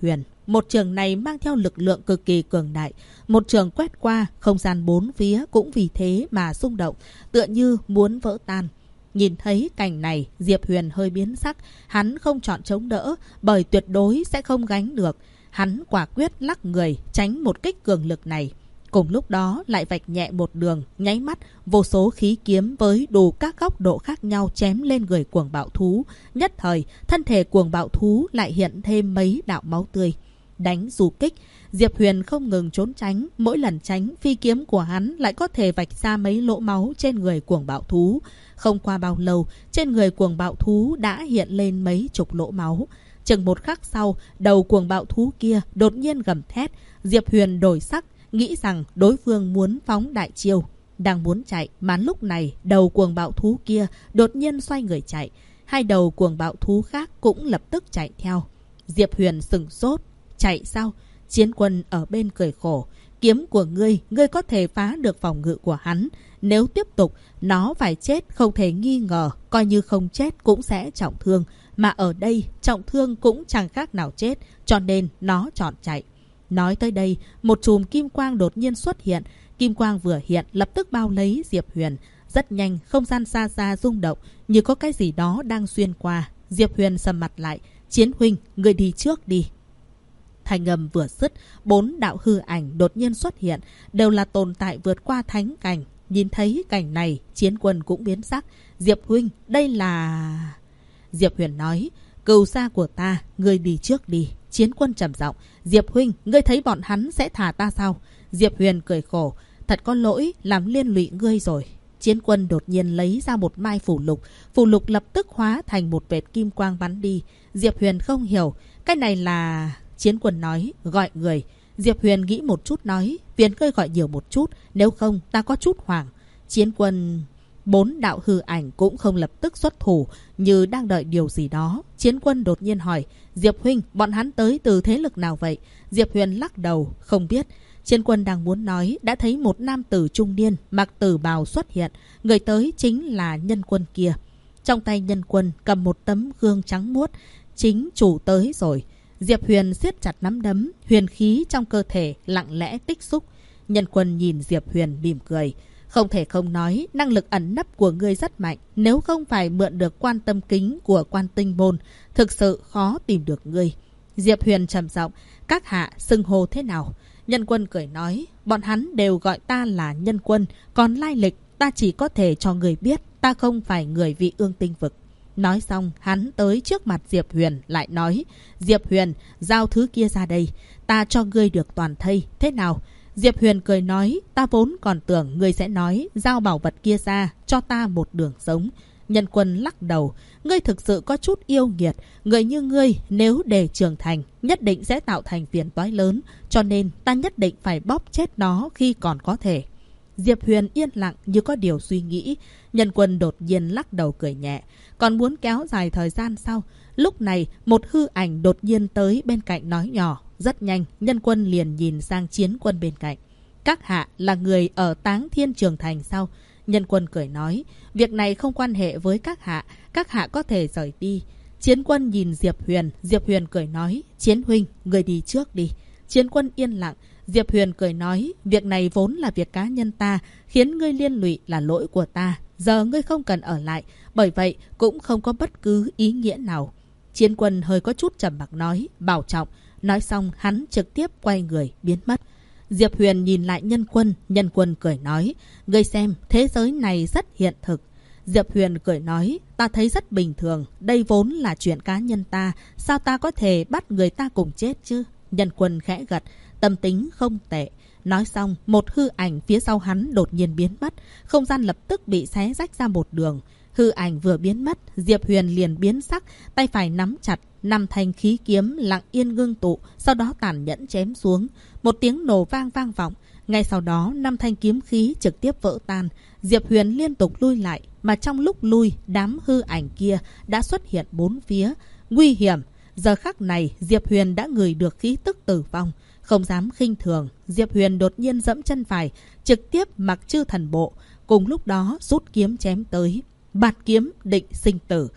Một trường này mang theo lực lượng cực kỳ cường đại. Một trường quét qua, không gian bốn phía cũng vì thế mà rung động, tựa như muốn vỡ tan. Nhìn thấy cảnh này, Diệp Huyền hơi biến sắc. Hắn không chọn chống đỡ, bởi tuyệt đối sẽ không gánh được. Hắn quả quyết lắc người, tránh một kích cường lực này. Cùng lúc đó lại vạch nhẹ một đường, nháy mắt, vô số khí kiếm với đủ các góc độ khác nhau chém lên người cuồng bạo thú. Nhất thời, thân thể cuồng bạo thú lại hiện thêm mấy đạo máu tươi. Đánh dù kích, Diệp Huyền không ngừng trốn tránh, mỗi lần tránh, phi kiếm của hắn lại có thể vạch ra mấy lỗ máu trên người cuồng bạo thú. Không qua bao lâu, trên người cuồng bạo thú đã hiện lên mấy chục lỗ máu. Chừng một khắc sau, đầu cuồng bạo thú kia đột nhiên gầm thét. Diệp Huyền đổi sắc, nghĩ rằng đối phương muốn phóng đại chiêu. Đang muốn chạy, mà lúc này đầu cuồng bạo thú kia đột nhiên xoay người chạy. Hai đầu cuồng bạo thú khác cũng lập tức chạy theo. Diệp Huyền sửng sốt. Chạy sao? Chiến Quân ở bên cười khổ. Kiếm của ngươi có thể phá được phòng ngự của hắn. Nếu tiếp tục, nó phải chết không thể nghi ngờ. Coi như không chết cũng sẽ trọng thương. Mà ở đây, trọng thương cũng chẳng khác nào chết. Cho nên nó chọn chạy. Nói tới đây, một chùm kim quang đột nhiên xuất hiện. Kim quang vừa hiện, lập tức bao lấy Diệp Huyền. Rất nhanh, không gian xa xa rung động, như có cái gì đó đang xuyên qua. Diệp Huyền sầm mặt lại. Chiến huynh, ngươi đi trước đi. Thanh âm vừa dứt, 4 đạo hư ảnh đột nhiên xuất hiện, đều là tồn tại vượt qua thánh cảnh. Nhìn thấy cảnh này, Chiến Quân cũng biến sắc. Diệp huynh, đây là... Diệp Huyền nói, cừu gia của ta, ngươi đi trước đi. Chiến Quân trầm giọng, Diệp huynh, ngươi thấy bọn hắn sẽ thả ta sao? Diệp Huyền cười khổ, thật có lỗi, làm liên lụy ngươi rồi. Chiến Quân đột nhiên lấy ra một mai phù lục lập tức hóa thành một vệt kim quang bắn đi. Diệp Huyền không hiểu, cái này là... Chiến Quân nói, gọi người. Diệp Huyền nghĩ một chút nói, phiền ngươi gọi nhiều một chút, nếu không ta có chút hoảng. Chiến Quân... 4 đạo hư ảnh cũng không lập tức xuất thủ, như đang đợi điều gì đó. Chiến Quân đột nhiên hỏi, Diệp huynh, bọn hắn tới từ thế lực nào vậy? Diệp Huyền lắc đầu, không biết. Chiến Quân đang muốn nói, đã thấy một nam tử trung niên mặc tử bào xuất hiện. Người tới chính là Nhân Quân kia. Trong tay Nhân Quân cầm một tấm gương trắng muốt. Chính chủ tới rồi. Diệp Huyền siết chặt nắm đấm, huyền khí trong cơ thể lặng lẽ tích xúc. Nhân Quân nhìn Diệp Huyền mỉm cười. Không thể không nói, năng lực ẩn nấp của ngươi rất mạnh. Nếu không phải mượn được quan tâm kính của Quan Tinh Môn, thực sự khó tìm được ngươi. Diệp Huyền trầm giọng, các hạ xưng hô thế nào? Nhân Quân cười nói, bọn hắn đều gọi ta là Nhân Quân, còn lai lịch ta chỉ có thể cho người biết, ta không phải người Vị Ương Tinh Vực. Nói xong, hắn tới trước mặt Diệp Huyền lại nói, Diệp Huyền, giao thứ kia ra đây, ta cho ngươi được toàn thây, thế nào? Diệp Huyền cười nói, ta vốn còn tưởng ngươi sẽ nói, giao bảo vật kia ra, cho ta một đường sống. Nhân Quân lắc đầu, ngươi thực sự có chút yêu nghiệt, người như ngươi nếu để trưởng thành, nhất định sẽ tạo thành phiền toái lớn, cho nên ta nhất định phải bóp chết nó khi còn có thể. Diệp Huyền yên lặng như có điều suy nghĩ. Nhân Quân đột nhiên lắc đầu cười nhẹ, còn muốn kéo dài thời gian sao? Lúc này, một hư ảnh đột nhiên tới bên cạnh nói nhỏ. Rất nhanh, Nhân Quân liền nhìn sang Chiến Quân bên cạnh. Các hạ là người ở Táng Thiên Trường Thành sao? Nhân Quân cười nói, việc này không quan hệ với các hạ có thể rời đi. Chiến Quân nhìn Diệp Huyền cười nói, Chiến huynh, người đi trước đi. Chiến Quân yên lặng. Diệp Huyền cười nói, việc này vốn là việc cá nhân ta, khiến ngươi liên lụy là lỗi của ta. Giờ ngươi không cần ở lại, bởi vậy cũng không có bất cứ ý nghĩa nào. Chiến Quân hơi có chút trầm mặc nói, bảo trọng. Nói xong hắn trực tiếp quay người biến mất. Diệp Huyền nhìn lại Nhân Quân cười nói, ngươi xem thế giới này rất hiện thực. Diệp Huyền cười nói, ta thấy rất bình thường, đây vốn là chuyện cá nhân ta, sao ta có thể bắt người ta cùng chết chứ? Nhân Quân khẽ gật, tâm tính không tệ. Nói xong, một hư ảnh phía sau hắn đột nhiên biến mất, không gian lập tức bị xé rách ra một đường. Hư ảnh vừa biến mất, Diệp Huyền liền biến sắc, tay phải nắm chặt, 5 thanh khí kiếm lặng yên ngưng tụ, sau đó tàn nhẫn chém xuống. Một tiếng nổ vang vọng, ngay sau đó 5 thanh kiếm khí trực tiếp vỡ tan. Diệp Huyền liên tục lui lại, mà trong lúc lui, đám hư ảnh kia đã xuất hiện 4 phía. Nguy hiểm! Giờ khắc này, Diệp Huyền đã ngửi được khí tức tử vong. Không dám khinh thường, Diệp Huyền đột nhiên dẫm chân phải, trực tiếp mặc chư thần bộ. Cùng lúc đó, rút kiếm chém tới. Bạt kiếm định sinh tử.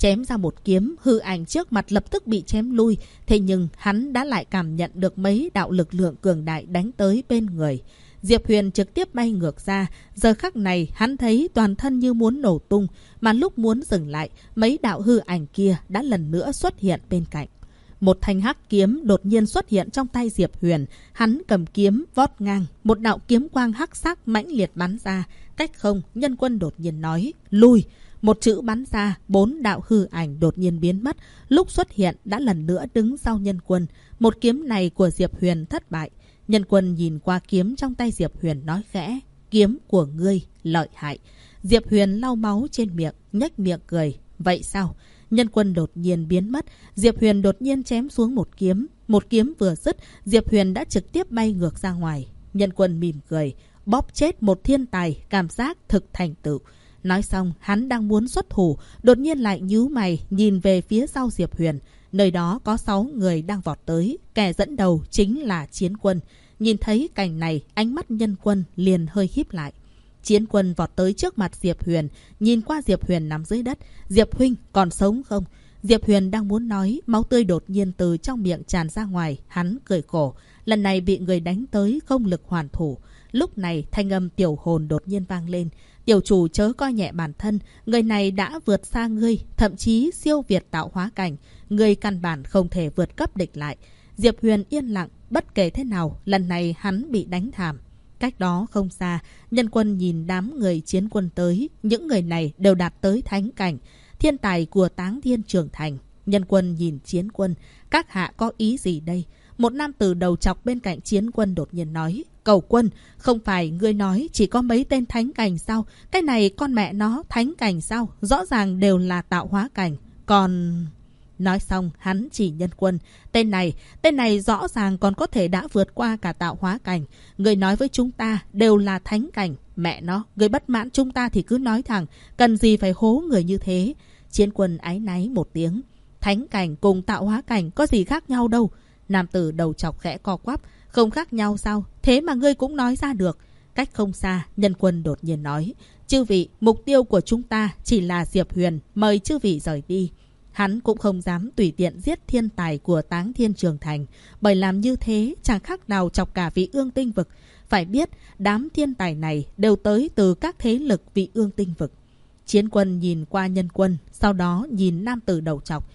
chém ra một kiếm, hư ảnh trước mặt lập tức bị chém lui. Thế nhưng hắn đã lại cảm nhận được mấy đạo lực lượng cường đại đánh tới bên người. Diệp Huyền trực tiếp bay ngược ra. Giờ khắc này hắn thấy toàn thân như muốn nổ tung, mà lúc muốn dừng lại, mấy đạo hư ảnh kia đã lần nữa xuất hiện bên cạnh. Một thanh hắc kiếm đột nhiên xuất hiện trong tay Diệp Huyền. Hắn cầm kiếm vót ngang, một đạo kiếm quang hắc sắc mãnh liệt bắn ra. Cách không, Nhân Quân đột nhiên nói, lui. Một chữ bắn ra, 4 đạo hư ảnh đột nhiên biến mất. Lúc xuất hiện đã lần nữa đứng sau Nhân Quân. Một kiếm này của Diệp Huyền thất bại. Nhân Quân nhìn qua kiếm trong tay Diệp Huyền nói khẽ, kiếm của ngươi lợi hại. Diệp Huyền lau máu trên miệng, nhếch miệng cười. Vậy sao? Nhân Quân đột nhiên biến mất. Diệp Huyền đột nhiên chém xuống một kiếm. Một kiếm vừa dứt, Diệp Huyền đã trực tiếp bay ngược ra ngoài. Nhân Quân mỉm cười, bóp chết một thiên tài, cảm giác thực thành tựu. Nói xong, hắn đang muốn xuất thủ, đột nhiên lại nhíu mày nhìn về phía sau Diệp Huyền. Nơi đó có 6 người đang vọt tới, kẻ dẫn đầu chính là Chiến Quân. Nhìn thấy cảnh này, ánh mắt Nhân Quân liền hơi híp lại. Chiến Quân vọt tới trước mặt Diệp Huyền, nhìn qua Diệp Huyền nằm dưới đất. Diệp huynh còn sống không? Diệp Huyền đang muốn nói, máu tươi đột nhiên từ trong miệng tràn ra ngoài. Hắn cười khổ, lần này bị người đánh tới không lực hoàn thủ. Lúc này thanh âm Tiểu Hồn đột nhiên vang lên. Tiểu chủ chớ coi nhẹ bản thân, người này đã vượt xa ngươi, thậm chí siêu việt tạo hóa cảnh. Ngươi căn bản không thể vượt cấp địch lại. Diệp Huyền yên lặng, bất kể thế nào, lần này hắn bị đánh thảm. Cách đó không xa, Nhân Quân nhìn đám người Chiến Quân tới. Những người này đều đạt tới thánh cảnh, thiên tài của Táng Thiên trưởng thành. Nhân Quân nhìn Chiến Quân, các hạ có ý gì đây? Một nam tử đầu chọc bên cạnh Chiến Quân đột nhiên nói, Cầu Quân, không phải ngươi nói chỉ có mấy tên thánh cảnh sao? Cái này con mẹ nó thánh cảnh sao? Rõ ràng đều là tạo hóa cảnh. Còn... Nói xong hắn chỉ Nhân Quân, tên này rõ ràng còn có thể đã vượt qua cả tạo hóa cảnh. Người nói với chúng ta đều là thánh cảnh. Mẹ nó, người bất mãn chúng ta thì cứ nói thẳng, cần gì phải hố người như thế. Chiến Quân áy náy một tiếng, thánh cảnh cùng tạo hóa cảnh có gì khác nhau đâu. Nam tử đầu chọc khẽ co quắp, không khác nhau sao? Thế mà ngươi cũng nói ra được. Cách không xa, Nhân Quân đột nhiên nói, chư vị, mục tiêu của chúng ta chỉ là Diệp Huyền, mời chư vị rời đi. Hắn cũng không dám tùy tiện giết thiên tài của Táng Thiên Trường Thành, bởi làm như thế chẳng khác nào chọc cả vị ương tinh vực. Phải biết, đám thiên tài này đều tới từ các thế lực vị ương tinh vực. Chiến Quân nhìn qua Nhân Quân, sau đó nhìn nam tử đầu chọc.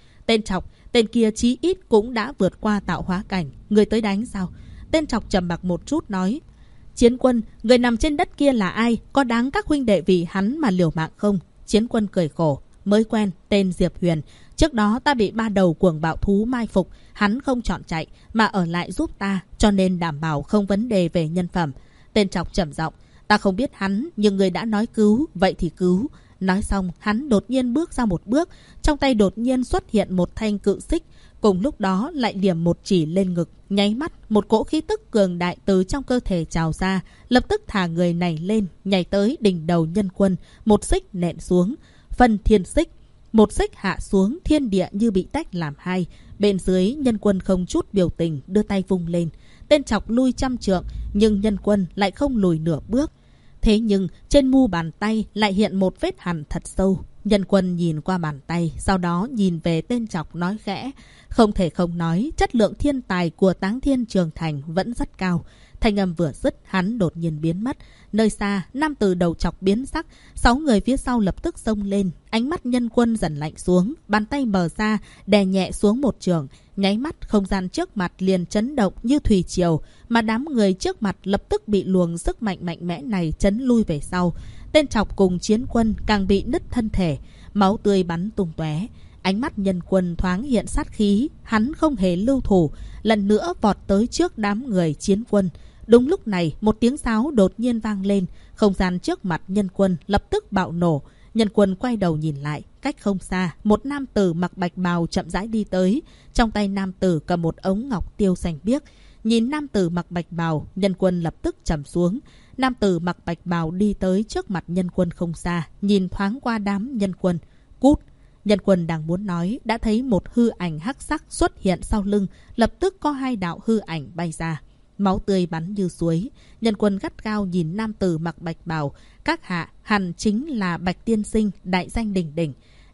Tên kia chí ít cũng đã vượt qua tạo hóa cảnh. Người tới đánh sao? Tên chọc trầm mặc một chút nói, Chiến Quân, người nằm trên đất kia là ai? Có đáng các huynh đệ vì hắn mà liều mạng không? Chiến Quân cười khổ, mới quen, tên Diệp Huyền. Trước đó ta bị 3 đầu cuồng bạo thú mai phục, hắn không chọn chạy mà ở lại giúp ta, cho nên đảm bảo không vấn đề về nhân phẩm. Tên chọc trầm giọng, ta không biết hắn, nhưng người đã nói cứu, vậy thì cứu. Nói xong, hắn đột nhiên bước ra một bước, trong tay đột nhiên xuất hiện một thanh cự xích, cùng lúc đó lại điểm một chỉ lên ngực. Nháy mắt, một cỗ khí tức cường đại từ trong cơ thể trào ra, lập tức thả người này lên, nhảy tới đỉnh đầu Nhân Quân, một xích nện xuống. Phân thiên xích, một xích hạ xuống, thiên địa như bị tách làm hai. Bên dưới, Nhân Quân không chút biểu tình, đưa tay vung lên. Tên chọc lui 100 trượng, nhưng Nhân Quân lại không lùi nửa bước. Thế nhưng trên mu bàn tay lại hiện một vết hằn thật sâu. Nhân Quân nhìn qua bàn tay, sau đó nhìn về tên chọc nói khẽ, không thể không nói, chất lượng thiên tài của Táng Thiên Trường Thành vẫn rất cao. Thanh âm vừa dứt, hắn đột nhiên biến mất. Nơi xa, nam tử đầu chọc biến sắc, 6 người phía sau lập tức xông lên. Ánh mắt Nhân Quân dần lạnh xuống, bàn tay mở ra, đè nhẹ xuống một trường. Nháy mắt, không gian trước mặt liền chấn động như thủy triều, mà đám người trước mặt lập tức bị luồng sức mạnh mạnh mẽ này chấn lui về sau. Tên chọc cùng Chiến Quân càng bị nứt thân thể, máu tươi bắn tung tóe. Ánh mắt Nhân Quân thoáng hiện sát khí, hắn không hề lưu thủ, lần nữa vọt tới trước đám người Chiến Quân. Đúng lúc này, một tiếng sáo đột nhiên vang lên, không gian trước mặt Nhân Quân lập tức bạo nổ. Nhân Quân quay đầu nhìn lại, cách không xa, một nam tử mặc bạch bào chậm rãi đi tới. Trong tay nam tử cầm một ống ngọc tiêu xanh biếc. Nhìn nam tử mặc bạch bào, Nhân Quân lập tức trầm xuống. Nam tử mặc bạch bào đi tới trước mặt Nhân Quân không xa, nhìn thoáng qua đám Nhân Quân. Cút! Nhân Quân đang muốn nói, đã thấy một hư ảnh hắc sắc xuất hiện sau lưng, lập tức có 2 đạo hư ảnh bay ra. Máu tươi bắn như suối. Nhân Quân gắt gao nhìn nam tử mặc bạch bào. Các hạ, hẳn chính là Bạch Tiên Sinh, đại danh đỉnh đỉnh.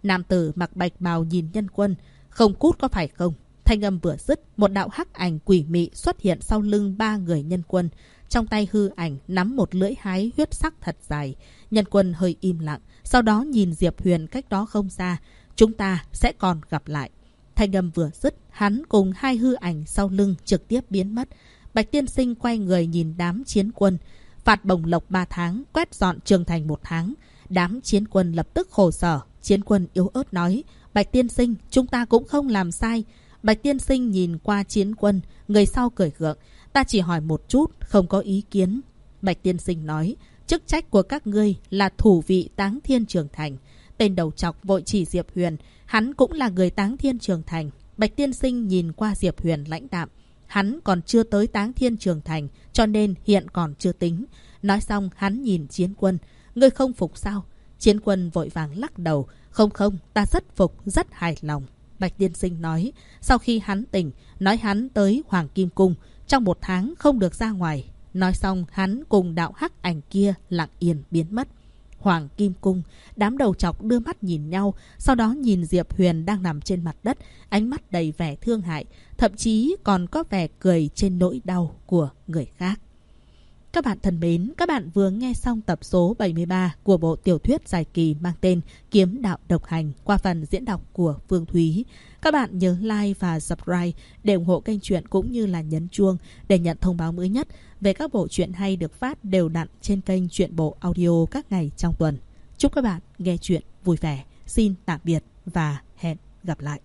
Nam tử mặc bạch bào nhìn Nhân Quân. Không cút có phải không? Thanh âm vừa dứt, một đạo hắc ảnh quỷ mị xuất hiện sau lưng 3 người Nhân Quân. Trong tay hư ảnh nắm một lưỡi hái huyết sắc thật dài. Nhân Quân hơi im lặng, sau đó nhìn Diệp Huyền cách đó không xa. Chúng ta sẽ còn gặp lại. Thanh âm vừa dứt, hắn cùng 2 hư ảnh sau lưng trực tiếp biến mất. Bạch Tiên Sinh quay người nhìn đám chiến quân. Phạt bổng lộc 3 tháng, quét dọn Trường Thành 1 tháng. Đám chiến quân lập tức khổ sở. Chiến quân yếu ớt nói, Bạch Tiên Sinh, chúng ta cũng không làm sai. Bạch Tiên Sinh nhìn qua chiến quân, người sau cười gượng. Ta chỉ hỏi một chút, không có ý kiến. Bạch Tiên Sinh nói, chức trách của các ngươi là thủ vị Táng Thiên Trường Thành. Tên đầu chọc vội chỉ Diệp Huyền, hắn cũng là người Táng Thiên Trường Thành. Bạch Tiên Sinh nhìn qua Diệp Huyền lãnh đạm. Hắn còn chưa tới Táng Thiên Trường Thành, cho nên hiện còn chưa tính. Nói xong hắn nhìn chiến quân. Ngươi không phục sao? Chiến quân vội vàng lắc đầu. Không, ta rất phục, rất hài lòng. Bạch Tiên Sinh nói, sau khi hắn tỉnh, nói hắn tới Hoàng Kim Cung, trong 1 tháng không được ra ngoài. Nói xong hắn cùng đạo hắc ảnh kia lặng yên biến mất. Hoàng Kim Cung, đám đầu chọc đưa mắt nhìn nhau, sau đó nhìn Diệp Huyền đang nằm trên mặt đất, ánh mắt đầy vẻ thương hại, thậm chí còn có vẻ cười trên nỗi đau của người khác. Các bạn thân mến, các bạn vừa nghe xong tập số 73 của bộ tiểu thuyết dài kỳ mang tên Kiếm Đạo Độc Hành qua phần diễn đọc của Phương Thúy. Các bạn nhớ like và subscribe để ủng hộ kênh truyện cũng như là nhấn chuông để nhận thông báo mới nhất về các bộ truyện hay được phát đều đặn trên kênh Truyện Bộ Audio các ngày trong tuần. Chúc các bạn nghe truyện vui vẻ. Xin tạm biệt và hẹn gặp lại.